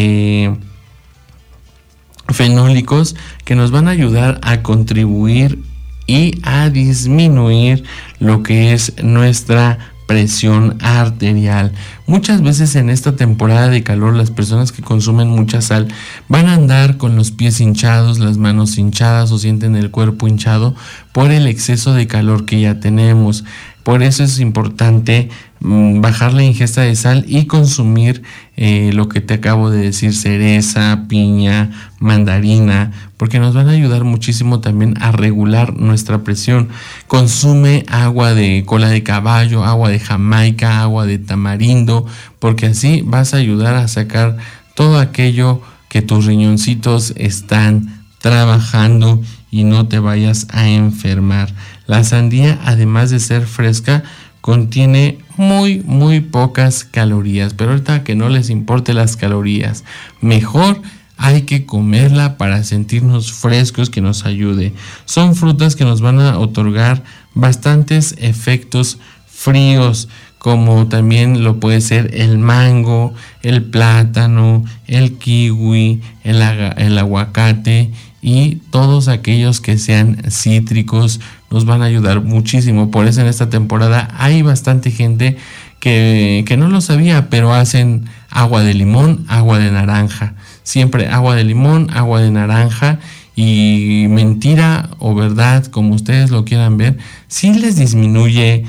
fenólicos que nos van a ayudar a contribuir y a disminuir lo que es nuestra presión arterial. Muchas veces en esta temporada de calor, las personas que consumen mucha sal van a andar con los pies hinchados, las manos hinchadas, o sienten el cuerpo hinchado por el exceso de calor que ya tenemos. Por eso es importante bajar la ingesta de sal y consumir lo que te acabo de decir: cereza, piña, mandarina, porque nos van a ayudar muchísimo también a regular nuestra presión. Consume agua de cola de caballo, agua de Jamaica, agua de tamarindo, porque así vas a ayudar a sacar todo aquello que tus riñoncitos están trabajando y no te vayas a enfermar. La sandía, además de ser fresca, contiene muy pocas calorías, pero ahorita que no les importe las calorías, mejor hay que comerla para sentirnos frescos, que nos ayude. Son frutas que nos van a otorgar bastantes efectos fríos, como también lo puede ser el mango, el plátano, el kiwi, el aguacate, y todos aquellos que sean cítricos nos van a ayudar muchísimo. Por eso en esta temporada hay bastante gente que no lo sabía, pero hacen agua de limón, agua de naranja. Siempre agua de limón, agua de naranja. Y mentira o verdad, como ustedes lo quieran ver, sí les disminuye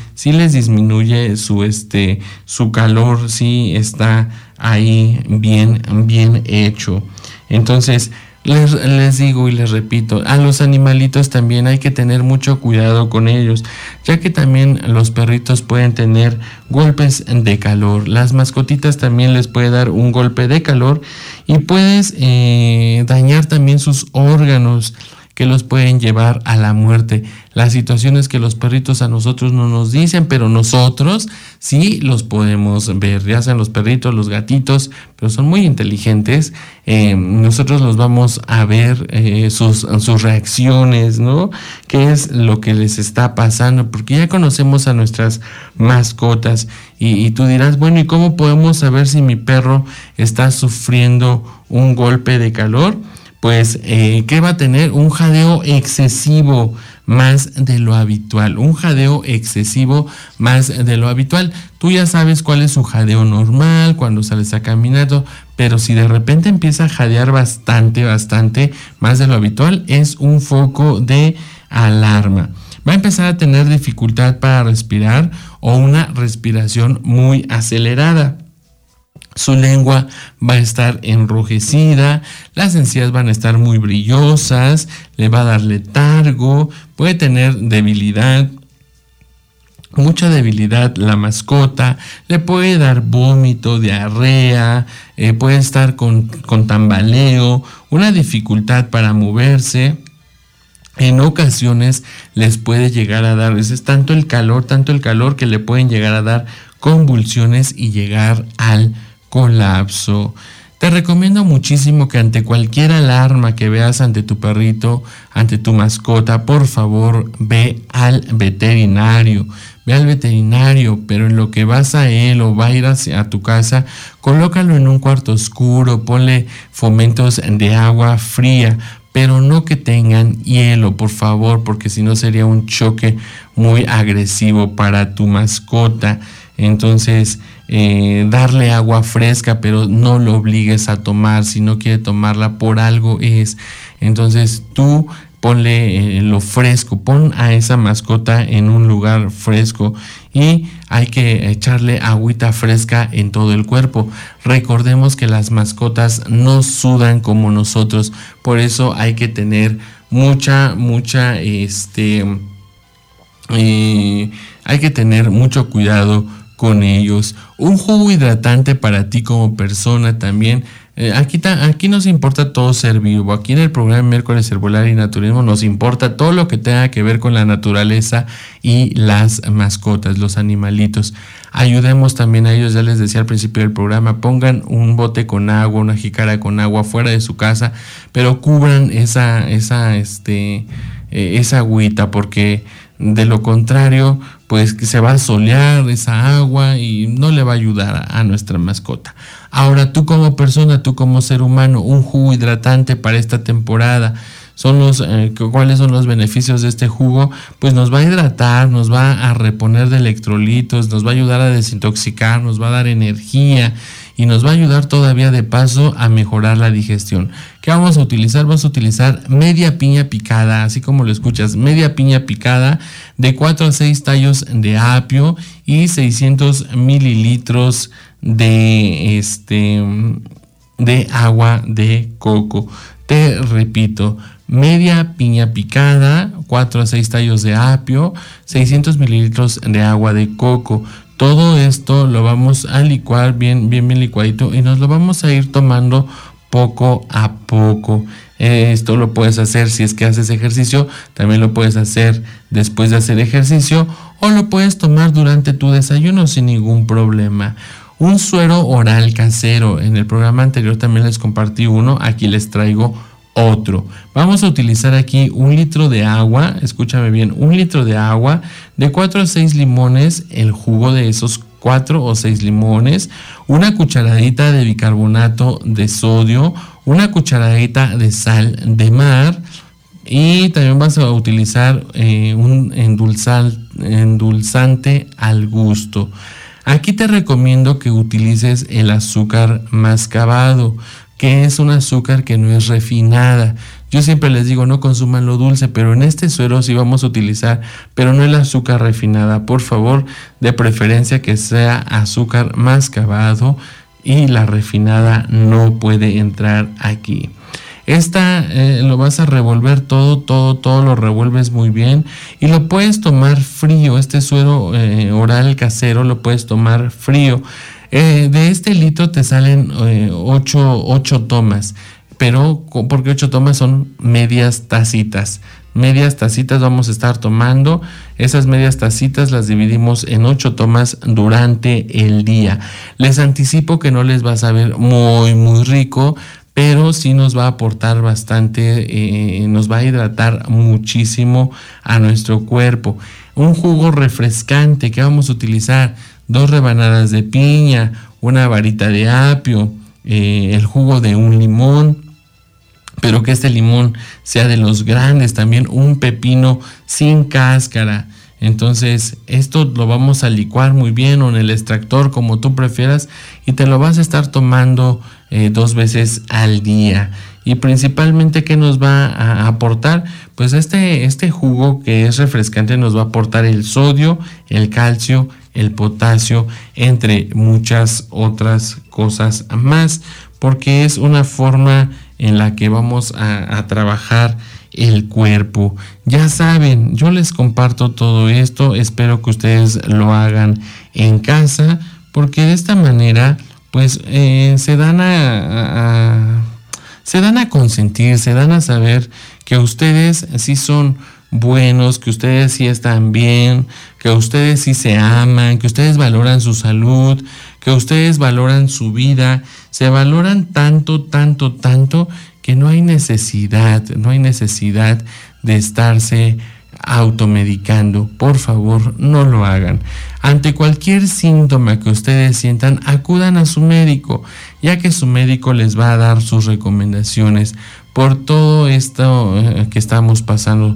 su calor, sí está ahí bien hecho. Entonces, les digo y les repito, a los animalitos también hay que tener mucho cuidado con ellos, ya que también los perritos pueden tener golpes de calor. Las mascotitas también les puede dar un golpe de calor y puedes dañar también sus órganos, que los pueden llevar a la muerte. Las situaciones que los perritos a nosotros no nos dicen, pero nosotros sí los podemos ver, ya sean los perritos, los gatitos, pero son muy inteligentes. Nosotros los vamos a ver sus reacciones, ¿no? ¿Qué es lo que les está pasando? Porque ya conocemos a nuestras mascotas y tú dirás, bueno, ¿y cómo podemos saber si mi perro está sufriendo un golpe de calor? Pues que va a tener un jadeo excesivo más de lo habitual, un jadeo excesivo más de lo habitual. Tú ya sabes cuál es su jadeo normal cuando sales a caminar, pero si de repente empieza a jadear bastante más de lo habitual, es un foco de alarma. Va a empezar a tener dificultad para respirar o una respiración muy acelerada. Su lengua va a estar enrojecida, las encías van a estar muy brillosas, le va a dar letargo, puede tener debilidad, mucha debilidad la mascota, le puede dar vómito, diarrea, puede estar con tambaleo, una dificultad para moverse. En ocasiones les puede llegar a dar, es tanto el calor que le pueden llegar a dar convulsiones y llegar al colapso. Te recomiendo muchísimo que ante cualquier alarma que veas ante tu perrito, ante tu mascota, por favor ve al veterinario, pero en lo que vas a él o va a ir a tu casa, colócalo en un cuarto oscuro, ponle fomentos de agua fría, pero no que tengan hielo, por favor, porque si no sería un choque muy agresivo para tu mascota. Entonces, darle agua fresca, pero no lo obligues a tomar. Si no quiere tomarla, por algo es. Entonces, tú ponle lo fresco, pon a esa mascota en un lugar fresco y hay que echarle agüita fresca en todo el cuerpo. Recordemos que las mascotas no sudan como nosotros, por eso hay que tener hay que tener mucho cuidado con ellos. Un jugo hidratante para ti como persona también. Aquí nos importa todo ser vivo. Aquí en el programa Miércoles Herbolaria y Naturismo nos importa todo lo que tenga que ver con la naturaleza y las mascotas, los animalitos. Ayudemos también a ellos, ya les decía al principio del programa, pongan un bote con agua, una jícara con agua fuera de su casa, pero cubran esa agüita, porque de lo contrario, pues se va a solear esa agua y no le va a ayudar a nuestra mascota. Ahora, tú como persona, tú como ser humano, un jugo hidratante para esta temporada. ¿Cuáles son los beneficios de este jugo? Pues nos va a hidratar, nos va a reponer de electrolitos, nos va a ayudar a desintoxicar, nos va a dar energía y nos va a ayudar todavía de paso a mejorar la digestión. ¿Qué vamos a utilizar? Vamos a utilizar media piña picada, así como lo escuchas, media piña picada, de 4 a 6 tallos de apio y 600 mililitros de agua de coco. Te repito, media piña picada, 4 a 6 tallos de apio, 600 mililitros de agua de coco. Todo esto lo vamos a licuar bien licuadito y nos lo vamos a ir tomando poco a poco. Esto lo puedes hacer si es que haces ejercicio, también lo puedes hacer después de hacer ejercicio o lo puedes tomar durante tu desayuno sin ningún problema. Un suero oral casero, en el programa anterior también les compartí uno, aquí les traigo otro. Vamos a utilizar aquí 1 litro de agua, escúchame bien, 1 litro de agua, de 4 a 6 limones, el jugo de esos 4 o 6 limones, una cucharadita de bicarbonato de sodio, una cucharadita de sal de mar y también vas a utilizar un endulzante al gusto. Aquí te recomiendo que utilices el azúcar mascabado, que es un azúcar que no es refinada. Yo siempre les digo, no consuman lo dulce, pero en este suero sí vamos a utilizar, pero no el azúcar refinada. Por favor, de preferencia que sea azúcar mascabado y la refinada no puede entrar aquí. Lo vas a revolver todo lo revuelves muy bien y lo puedes tomar frío. Este suero oral casero lo puedes tomar frío. De este litro te salen 8 tomas, pero porque 8 tomas son medias tacitas. Medias tacitas vamos a estar tomando. Esas medias tacitas las dividimos en 8 tomas durante el día. Les anticipo que no les va a saber muy rico, pero sí nos va a aportar bastante, nos va a hidratar muchísimo a nuestro cuerpo. Un jugo refrescante que vamos a utilizar: 2 rebanadas de piña, una varita de apio, el jugo de un limón, pero que este limón sea de los grandes, también un pepino sin cáscara. Entonces esto lo vamos a licuar muy bien o en el extractor, como tú prefieras, y te lo vas a estar tomando 2 veces al día. Y principalmente, ¿qué nos va a aportar? Pues este jugo que es refrescante nos va a aportar el sodio, el calcio, el potasio, entre muchas otras cosas más, porque es una forma en la que vamos a trabajar el cuerpo. Ya saben, yo les comparto todo esto, espero que ustedes lo hagan en casa, porque de esta manera pues se dan a consentir, se dan a saber que ustedes sí son buenos, que ustedes sí están bien, que ustedes sí se aman, que ustedes valoran su salud, que ustedes valoran su vida, se valoran tanto que no hay necesidad de estarse automedicando. Por favor, no lo hagan. Ante cualquier síntoma que ustedes sientan, acudan a su médico, ya que su médico les va a dar sus recomendaciones por todo esto que estamos pasando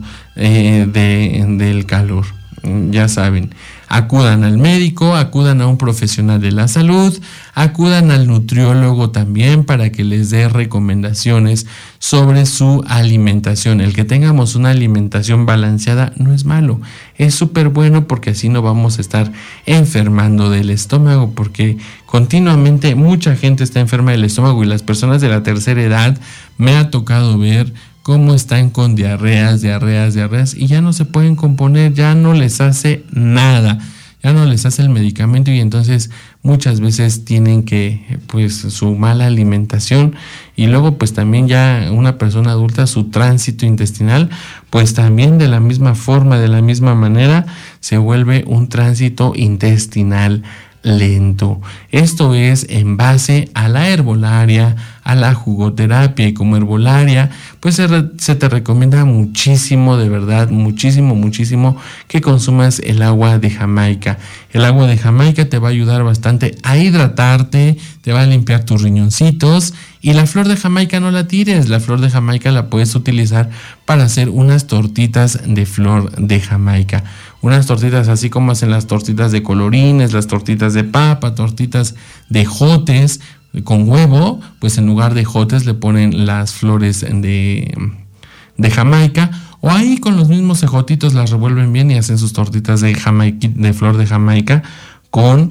del calor. Ya saben, acudan al médico, acudan a un profesional de la salud, acudan al nutriólogo también para que les dé recomendaciones sobre su alimentación. El que tengamos una alimentación balanceada no es malo, es súper bueno, porque así no vamos a estar enfermando del estómago, porque continuamente mucha gente está enferma del estómago, y las personas de la tercera edad me ha tocado ver cómo están con diarreas, y ya no se pueden componer, ya no les hace nada, ya no les hace el medicamento, y entonces muchas veces tienen que, pues, su mala alimentación, y luego pues también ya una persona adulta, su tránsito intestinal, pues también de la misma forma, de la misma manera, se vuelve un tránsito intestinal lento. Esto es en base a la herbolaria, a la jugoterapia, y como herbolaria pues se te recomienda muchísimo, de verdad, muchísimo que consumas el agua de Jamaica. El agua de Jamaica te va a ayudar bastante a hidratarte, te va a limpiar tus riñoncitos, y la flor de Jamaica no la tires, la flor de Jamaica la puedes utilizar para hacer unas tortitas de flor de Jamaica. Unas tortitas así como hacen las tortitas de colorines, las tortitas de papa, tortitas de jotes con huevo, pues en lugar de jotes le ponen las flores de Jamaica, o ahí con los mismos ejotitos las revuelven bien y hacen sus tortitas de flor de Jamaica con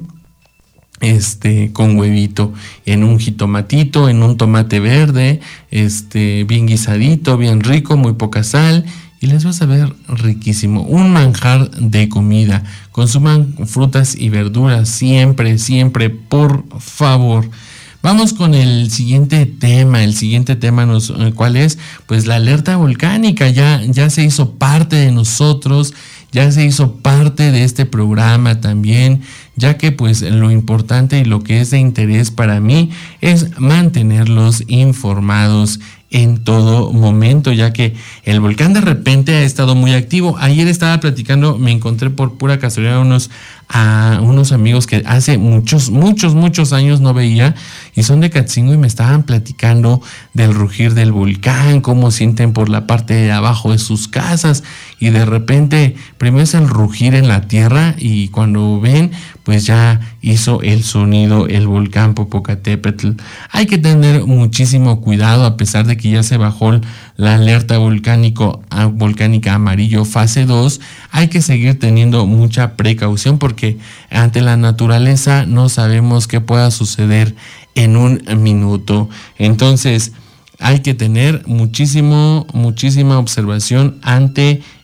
huevito, en un jitomatito, en un tomate verde, bien guisadito, bien rico, muy poca sal, y les va a saber riquísimo. Un manjar de comida. Consuman frutas y verduras siempre, por favor. Vamos con el siguiente tema. ¿Cuál es? Pues la alerta volcánica. Ya se hizo parte de nosotros, ya se hizo parte de este programa también, ya que pues lo importante y lo que es de interés para mí es mantenerlos informados en todo momento, ya que el volcán de repente ha estado muy activo. Ayer estaba platicando, me encontré por pura casualidad a unos amigos que hace muchos años no veía, y son de Catzingo, y me estaban platicando del rugir del volcán, cómo sienten por la parte de abajo de sus casas, y de repente primero es el rugir en la tierra, y cuando ven pues ya hizo el sonido el volcán Popocatépetl. Hay que tener muchísimo cuidado, a pesar de que ya se bajó la alerta volcánica amarillo fase 2, hay que seguir teniendo mucha precaución, porque ante la naturaleza no sabemos qué pueda suceder en un minuto. Entonces hay que tener muchísima observación ante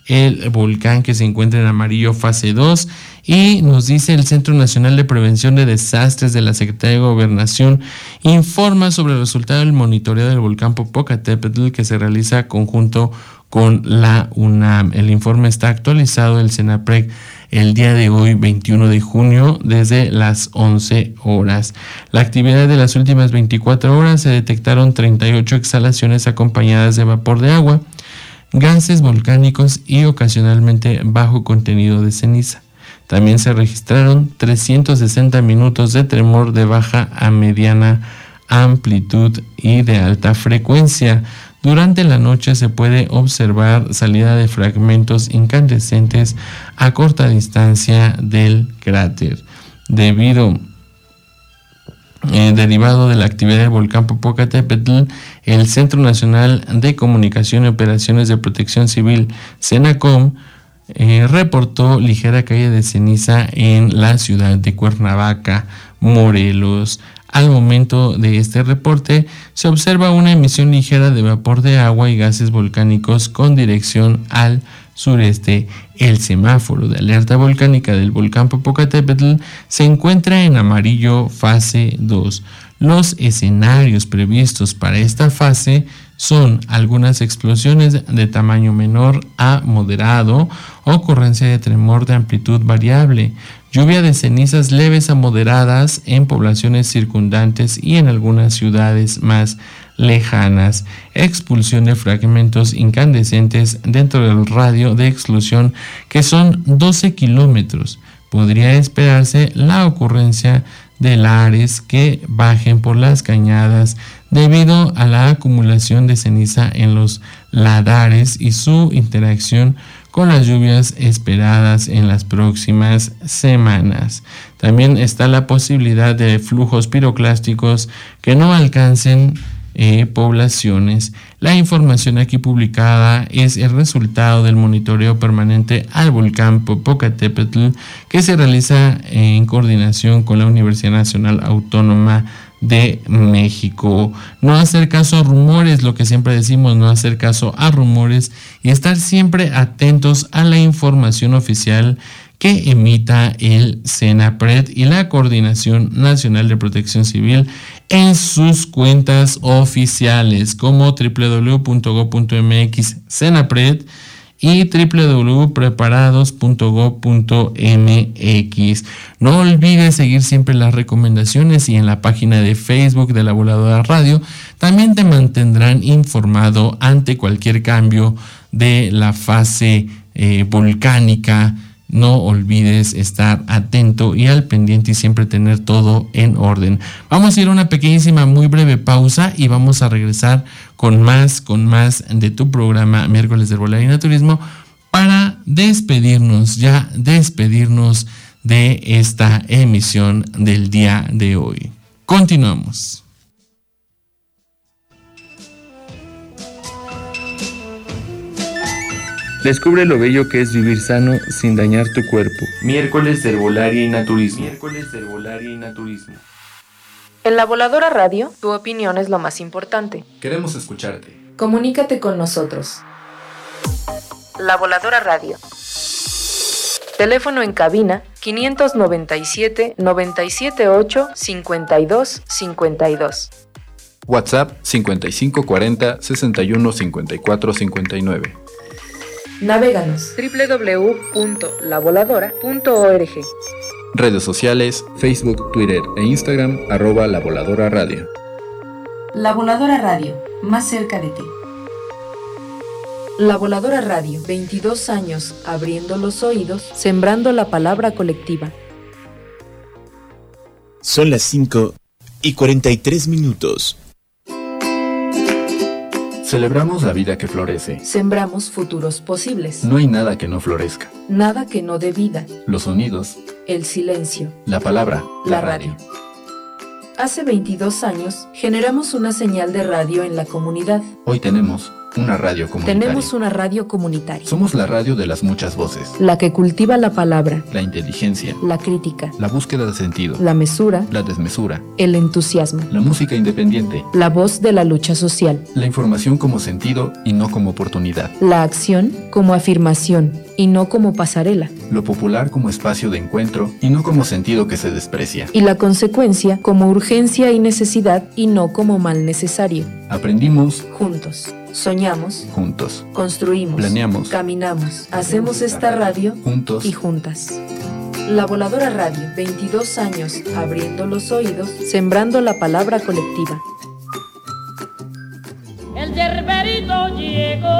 el volcán que se encuentra en amarillo fase 2, y nos dice el Centro Nacional de Prevención de Desastres de la Secretaría de Gobernación informa sobre el resultado del monitoreo del volcán Popocatépetl que se realiza conjunto con la UNAM. El informe está actualizado del CENAPREC el día de hoy, 21 de junio, desde las 11 horas. La actividad de las últimas 24 horas se detectaron 38 exhalaciones acompañadas de vapor de agua, gases volcánicos y ocasionalmente bajo contenido de ceniza. También se registraron 360 minutos de tremor de baja a mediana amplitud y de alta frecuencia. Durante la noche se puede observar salida de fragmentos incandescentes a corta distancia del cráter. Derivado de la actividad del volcán Popocatépetl, el Centro Nacional de Comunicación y Operaciones de Protección Civil, CENACOM, reportó ligera caída de ceniza en la ciudad de Cuernavaca, Morelos. Al momento de este reporte, se observa una emisión ligera de vapor de agua y gases volcánicos con dirección al sureste. El semáforo de alerta volcánica del volcán Popocatépetl se encuentra en amarillo fase 2. Los escenarios previstos para esta fase son algunas explosiones de tamaño menor a moderado, ocurrencia de tremor de amplitud variable, lluvia de cenizas leves a moderadas en poblaciones circundantes y en algunas ciudades más lejanas, expulsión de fragmentos incandescentes dentro del radio de exclusión que son 12 kilómetros. Podría esperarse la ocurrencia de lares que bajen por las cañadas debido a la acumulación de ceniza en los ladares y su interacción con las lluvias esperadas en las próximas semanas. También está la posibilidad de flujos piroclásticos que no alcancen poblaciones. La información aquí publicada es el resultado del monitoreo permanente al volcán Popocatépetl que se realiza en coordinación con la Universidad Nacional Autónoma de México. No hacer caso a rumores, lo que siempre decimos, no hacer caso a rumores y estar siempre atentos a la información oficial que emita el CENAPRED y la Coordinación Nacional de Protección Civil en sus cuentas oficiales como www.go.mx CENAPRED y www.preparados.go.mx. No olvides seguir siempre las recomendaciones y en la página de Facebook de La Voladora Radio también te mantendrán informado ante cualquier cambio de la fase volcánica. No olvides estar atento y al pendiente y siempre tener todo en orden. Vamos a ir a una pequeñísima, muy breve pausa y vamos a regresar con más de tu programa Miércoles de Herbolaria y Naturismo para despedirnos de esta emisión del día de hoy. Continuamos. Descubre lo bello que es vivir sano sin dañar tu cuerpo. Miércoles de Herbolaria y Naturismo. En La Voladora Radio, tu opinión es lo más importante. Queremos escucharte. Comunícate con nosotros. La Voladora Radio. Teléfono en cabina 597-978-5252. WhatsApp 5540-615459. Navéganos www.lavoladora.org. Redes sociales, Facebook, Twitter e Instagram, @La Voladora Radio. La Voladora Radio, más cerca de ti. La Voladora Radio, 22 años abriendo los oídos, sembrando la palabra colectiva. Son las 5:43. Celebramos la vida que florece. Sembramos futuros posibles. No hay nada que no florezca. Nada que no dé vida. Los sonidos. El silencio. La palabra. La radio. Hace 22 años generamos una señal de radio en la comunidad. Hoy tenemos Una radio comunitaria. Tenemos una radio comunitaria. Somos la radio de las muchas voces. La que cultiva la palabra, La inteligencia, la crítica, la búsqueda de sentido, la mesura, la desmesura, el entusiasmo, la música independiente, la voz de la lucha social, la información como sentido y no como oportunidad, la acción como afirmación y no como pasarela, lo popular como espacio de encuentro y no como sentido que se desprecia. y la consecuencia como urgencia y necesidad y no como mal necesario. Aprendimos Juntos, soñamos, juntos, construimos, planeamos, caminamos, hacemos esta radio juntos y juntas. La Voladora Radio, 22 años abriendo los oídos, sembrando la palabra colectiva. El yerberito llegó.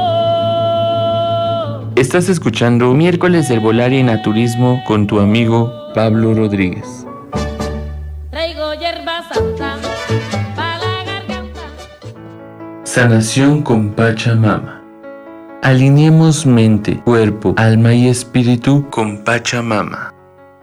Estás escuchando Miércoles de Herbolaria y Naturismo con tu amigo Pablo Rodríguez. Traigo hierba santa para la garganta. Sanación con Pachamama. Alineemos mente, cuerpo, alma y espíritu con Pachamama.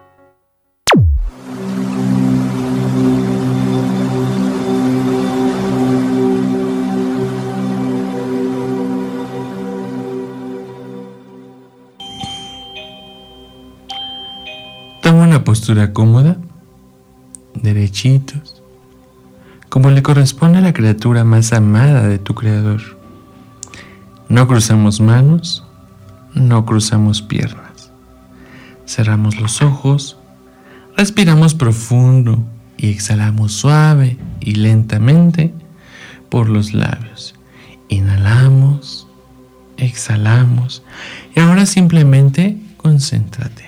Toma una postura cómoda, derechitos, como le corresponde a la criatura más amada de tu Creador. No cruzamos manos, no cruzamos piernas. Cerramos los ojos, respiramos profundo y exhalamos suave y lentamente por los labios. Inhalamos, exhalamos y ahora simplemente concéntrate.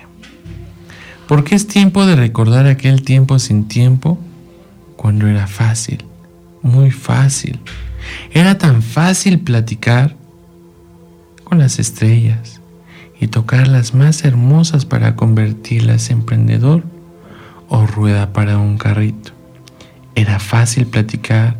Porque es tiempo de recordar aquel tiempo sin tiempo, cuando era fácil, muy fácil. Era tan fácil platicar con las estrellas y tocar las más hermosas para convertirlas en prendedor o rueda para un carrito. Era fácil platicar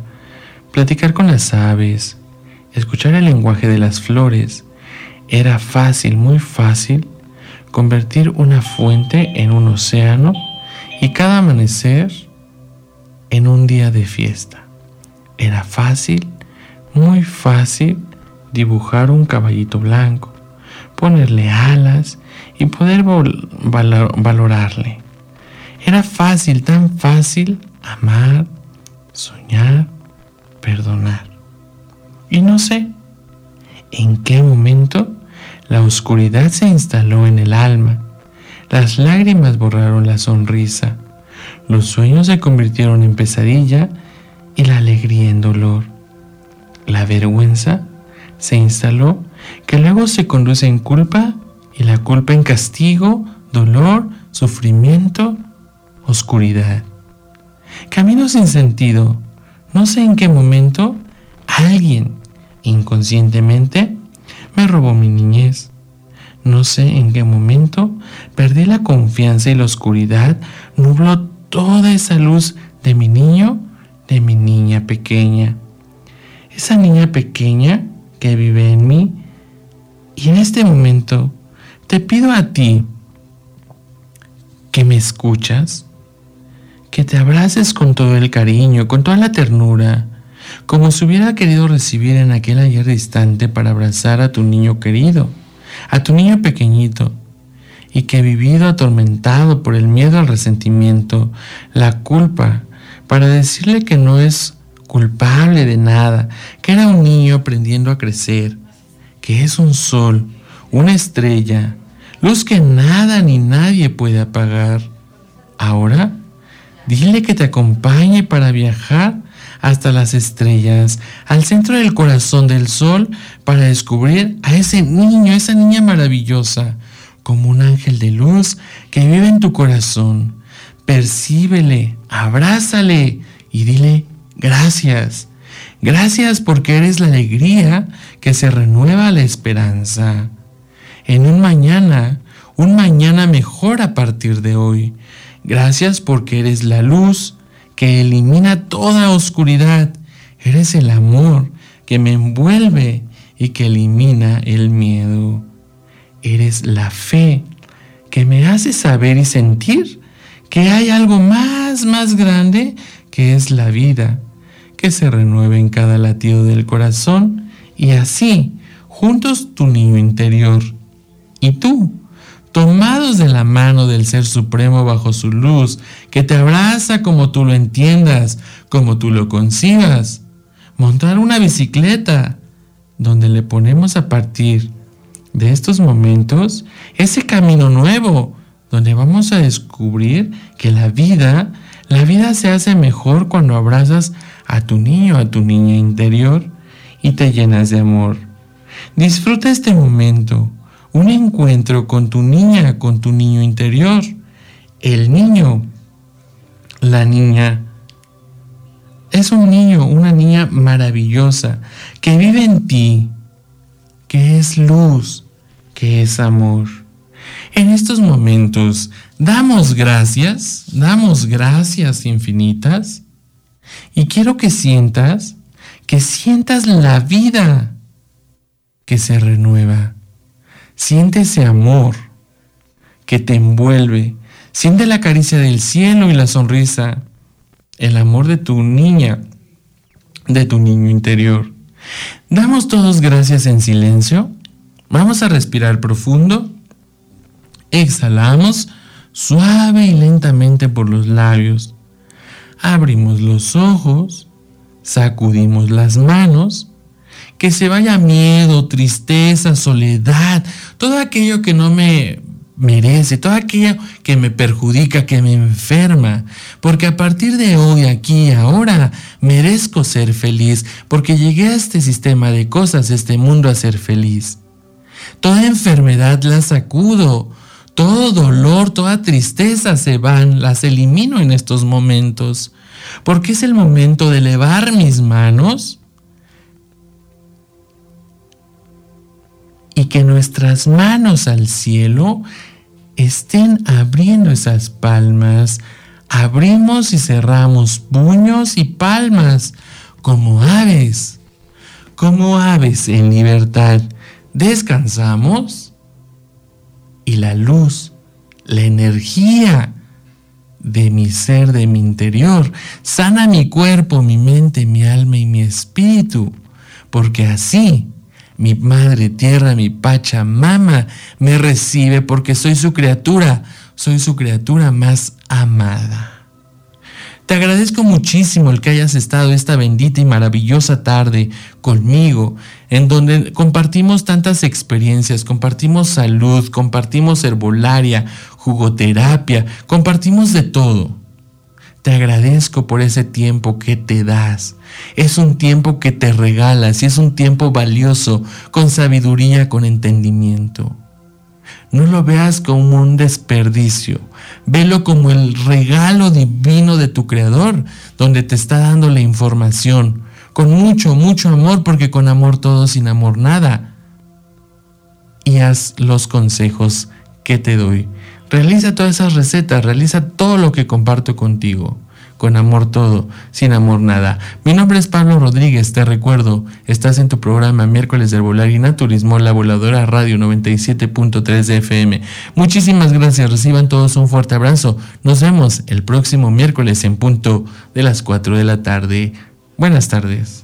con las aves, escuchar el lenguaje de las flores. Era fácil, muy fácil, convertir una fuente en un océano y cada amanecer en un día de fiesta. Era fácil, muy fácil, dibujar un caballito blanco, ponerle alas y poder valorarle. Era fácil, tan fácil, amar, soñar, perdonar. Y no sé en qué momento la oscuridad se instaló en el alma, las lágrimas borraron la sonrisa, los sueños se convirtieron en pesadilla y la alegría en dolor. La vergüenza se instaló, que luego se conduce en culpa y la culpa en castigo, dolor, sufrimiento, oscuridad. Camino sin sentido. No sé en qué momento alguien inconscientemente me robó mi niñez. No sé en qué momento perdí la confianza y la oscuridad nubló toda esa luz de mi niño, de mi niña pequeña. Esa niña pequeña que vive en mí. Y en este momento te pido a ti que me escuchas, que te abraces con todo el cariño, con toda la ternura, como si hubiera querido recibir en aquel ayer distante para abrazar a tu niño querido, a tu niño pequeñito, y que ha vivido atormentado por el miedo al resentimiento, la culpa, para decirle que no es culpable de nada, que era un niño aprendiendo a crecer, que es un sol, una estrella, luz que nada ni nadie puede apagar. Ahora, dile que te acompañe para viajar hasta las estrellas, al centro del corazón del sol, para descubrir a ese niño, esa niña maravillosa, como un ángel de luz que vive en tu corazón. Percíbele, abrázale y dile gracias. Gracias porque eres la alegría que se renueva a la esperanza. En un mañana mejor a partir de hoy. Gracias porque eres la luz que elimina toda oscuridad. Eres el amor que me envuelve y que elimina el miedo. Eres la fe que me hace saber y sentir que hay algo más grande, que es la vida, que se renueva en cada latido del corazón Y así, juntos tu niño interior y tú, tomados de la mano del Ser Supremo bajo su luz, que te abraza como tú lo entiendas, como tú lo concibas, montar una bicicleta, donde le ponemos a partir de estos momentos ese camino nuevo, donde vamos a descubrir que la vida se hace mejor cuando abrazas a tu niño, a tu niña interior y te llenas de amor. Disfruta este momento, un encuentro con tu niña, con tu niño interior. El niño, la niña, es un niño, una niña maravillosa que vive en ti, que es luz, que es amor. En estos momentos damos gracias infinitas, y quiero que sientas la vida que se renueva. Siente ese amor que te envuelve. Siente la caricia del cielo y la sonrisa, el amor de tu niña, de tu niño interior. Damos todos gracias en silencio. Vamos a respirar profundo. Exhalamos suave y lentamente por los labios. Abrimos los ojos, sacudimos las manos. Que se vaya miedo, tristeza, soledad, todo aquello que no me merece, todo aquello que me perjudica, que me enferma. Porque a partir de hoy, aquí y ahora, merezco ser feliz, porque llegué a este sistema de cosas, a este mundo, a ser feliz. Toda enfermedad la sacudo, todo dolor, toda tristeza se van, las elimino en estos momentos. Porque es el momento de elevar mis manos y que nuestras manos al cielo estén abriendo esas palmas. Abrimos y cerramos puños y palmas como aves en libertad. Descansamos y la luz, la energía de mi ser, de mi interior, sana mi cuerpo, mi mente, mi alma y mi espíritu, porque así mi Madre Tierra, mi Pachamama, me recibe porque soy su criatura más amada. Te agradezco muchísimo el que hayas estado esta bendita y maravillosa tarde conmigo, en donde compartimos tantas experiencias, compartimos salud, compartimos herbolaria, jugoterapia, compartimos de todo. Te agradezco por ese tiempo que te das. Es un tiempo que te regalas y es un tiempo valioso, con sabiduría, con entendimiento. No lo veas como un desperdicio. Velo como el regalo divino de tu Creador, donde te está dando la información, con mucho, mucho amor, porque con amor todo, sin amor nada. Y haz los consejos que te doy. Realiza todas esas recetas, realiza todo lo que comparto contigo. Con amor todo, sin amor nada. Mi nombre es Pablo Rodríguez, te recuerdo, estás en tu programa Miércoles de Herbolaria y Naturismo, La Voladora Radio 97.3 de FM. Muchísimas gracias, reciban todos un fuerte abrazo. Nos vemos el próximo miércoles en punto de las 4 de la tarde. Buenas tardes.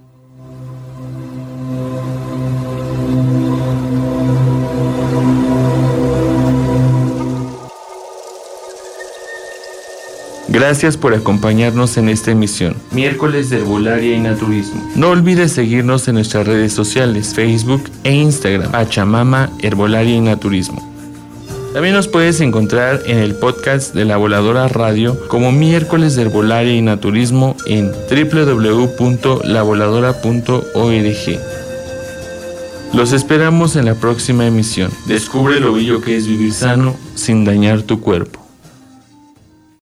Gracias por acompañarnos en esta emisión, Miércoles de Herbolaria y Naturismo. No olvides seguirnos en nuestras redes sociales, Facebook e Instagram, Pachamama, Herbolaria y Naturismo. También nos puedes encontrar en el podcast de La Voladora Radio como Miércoles de Herbolaria y Naturismo en www.lavoladora.org. Los esperamos en la próxima emisión. Descubre lo bello que es vivir sano sin dañar tu cuerpo.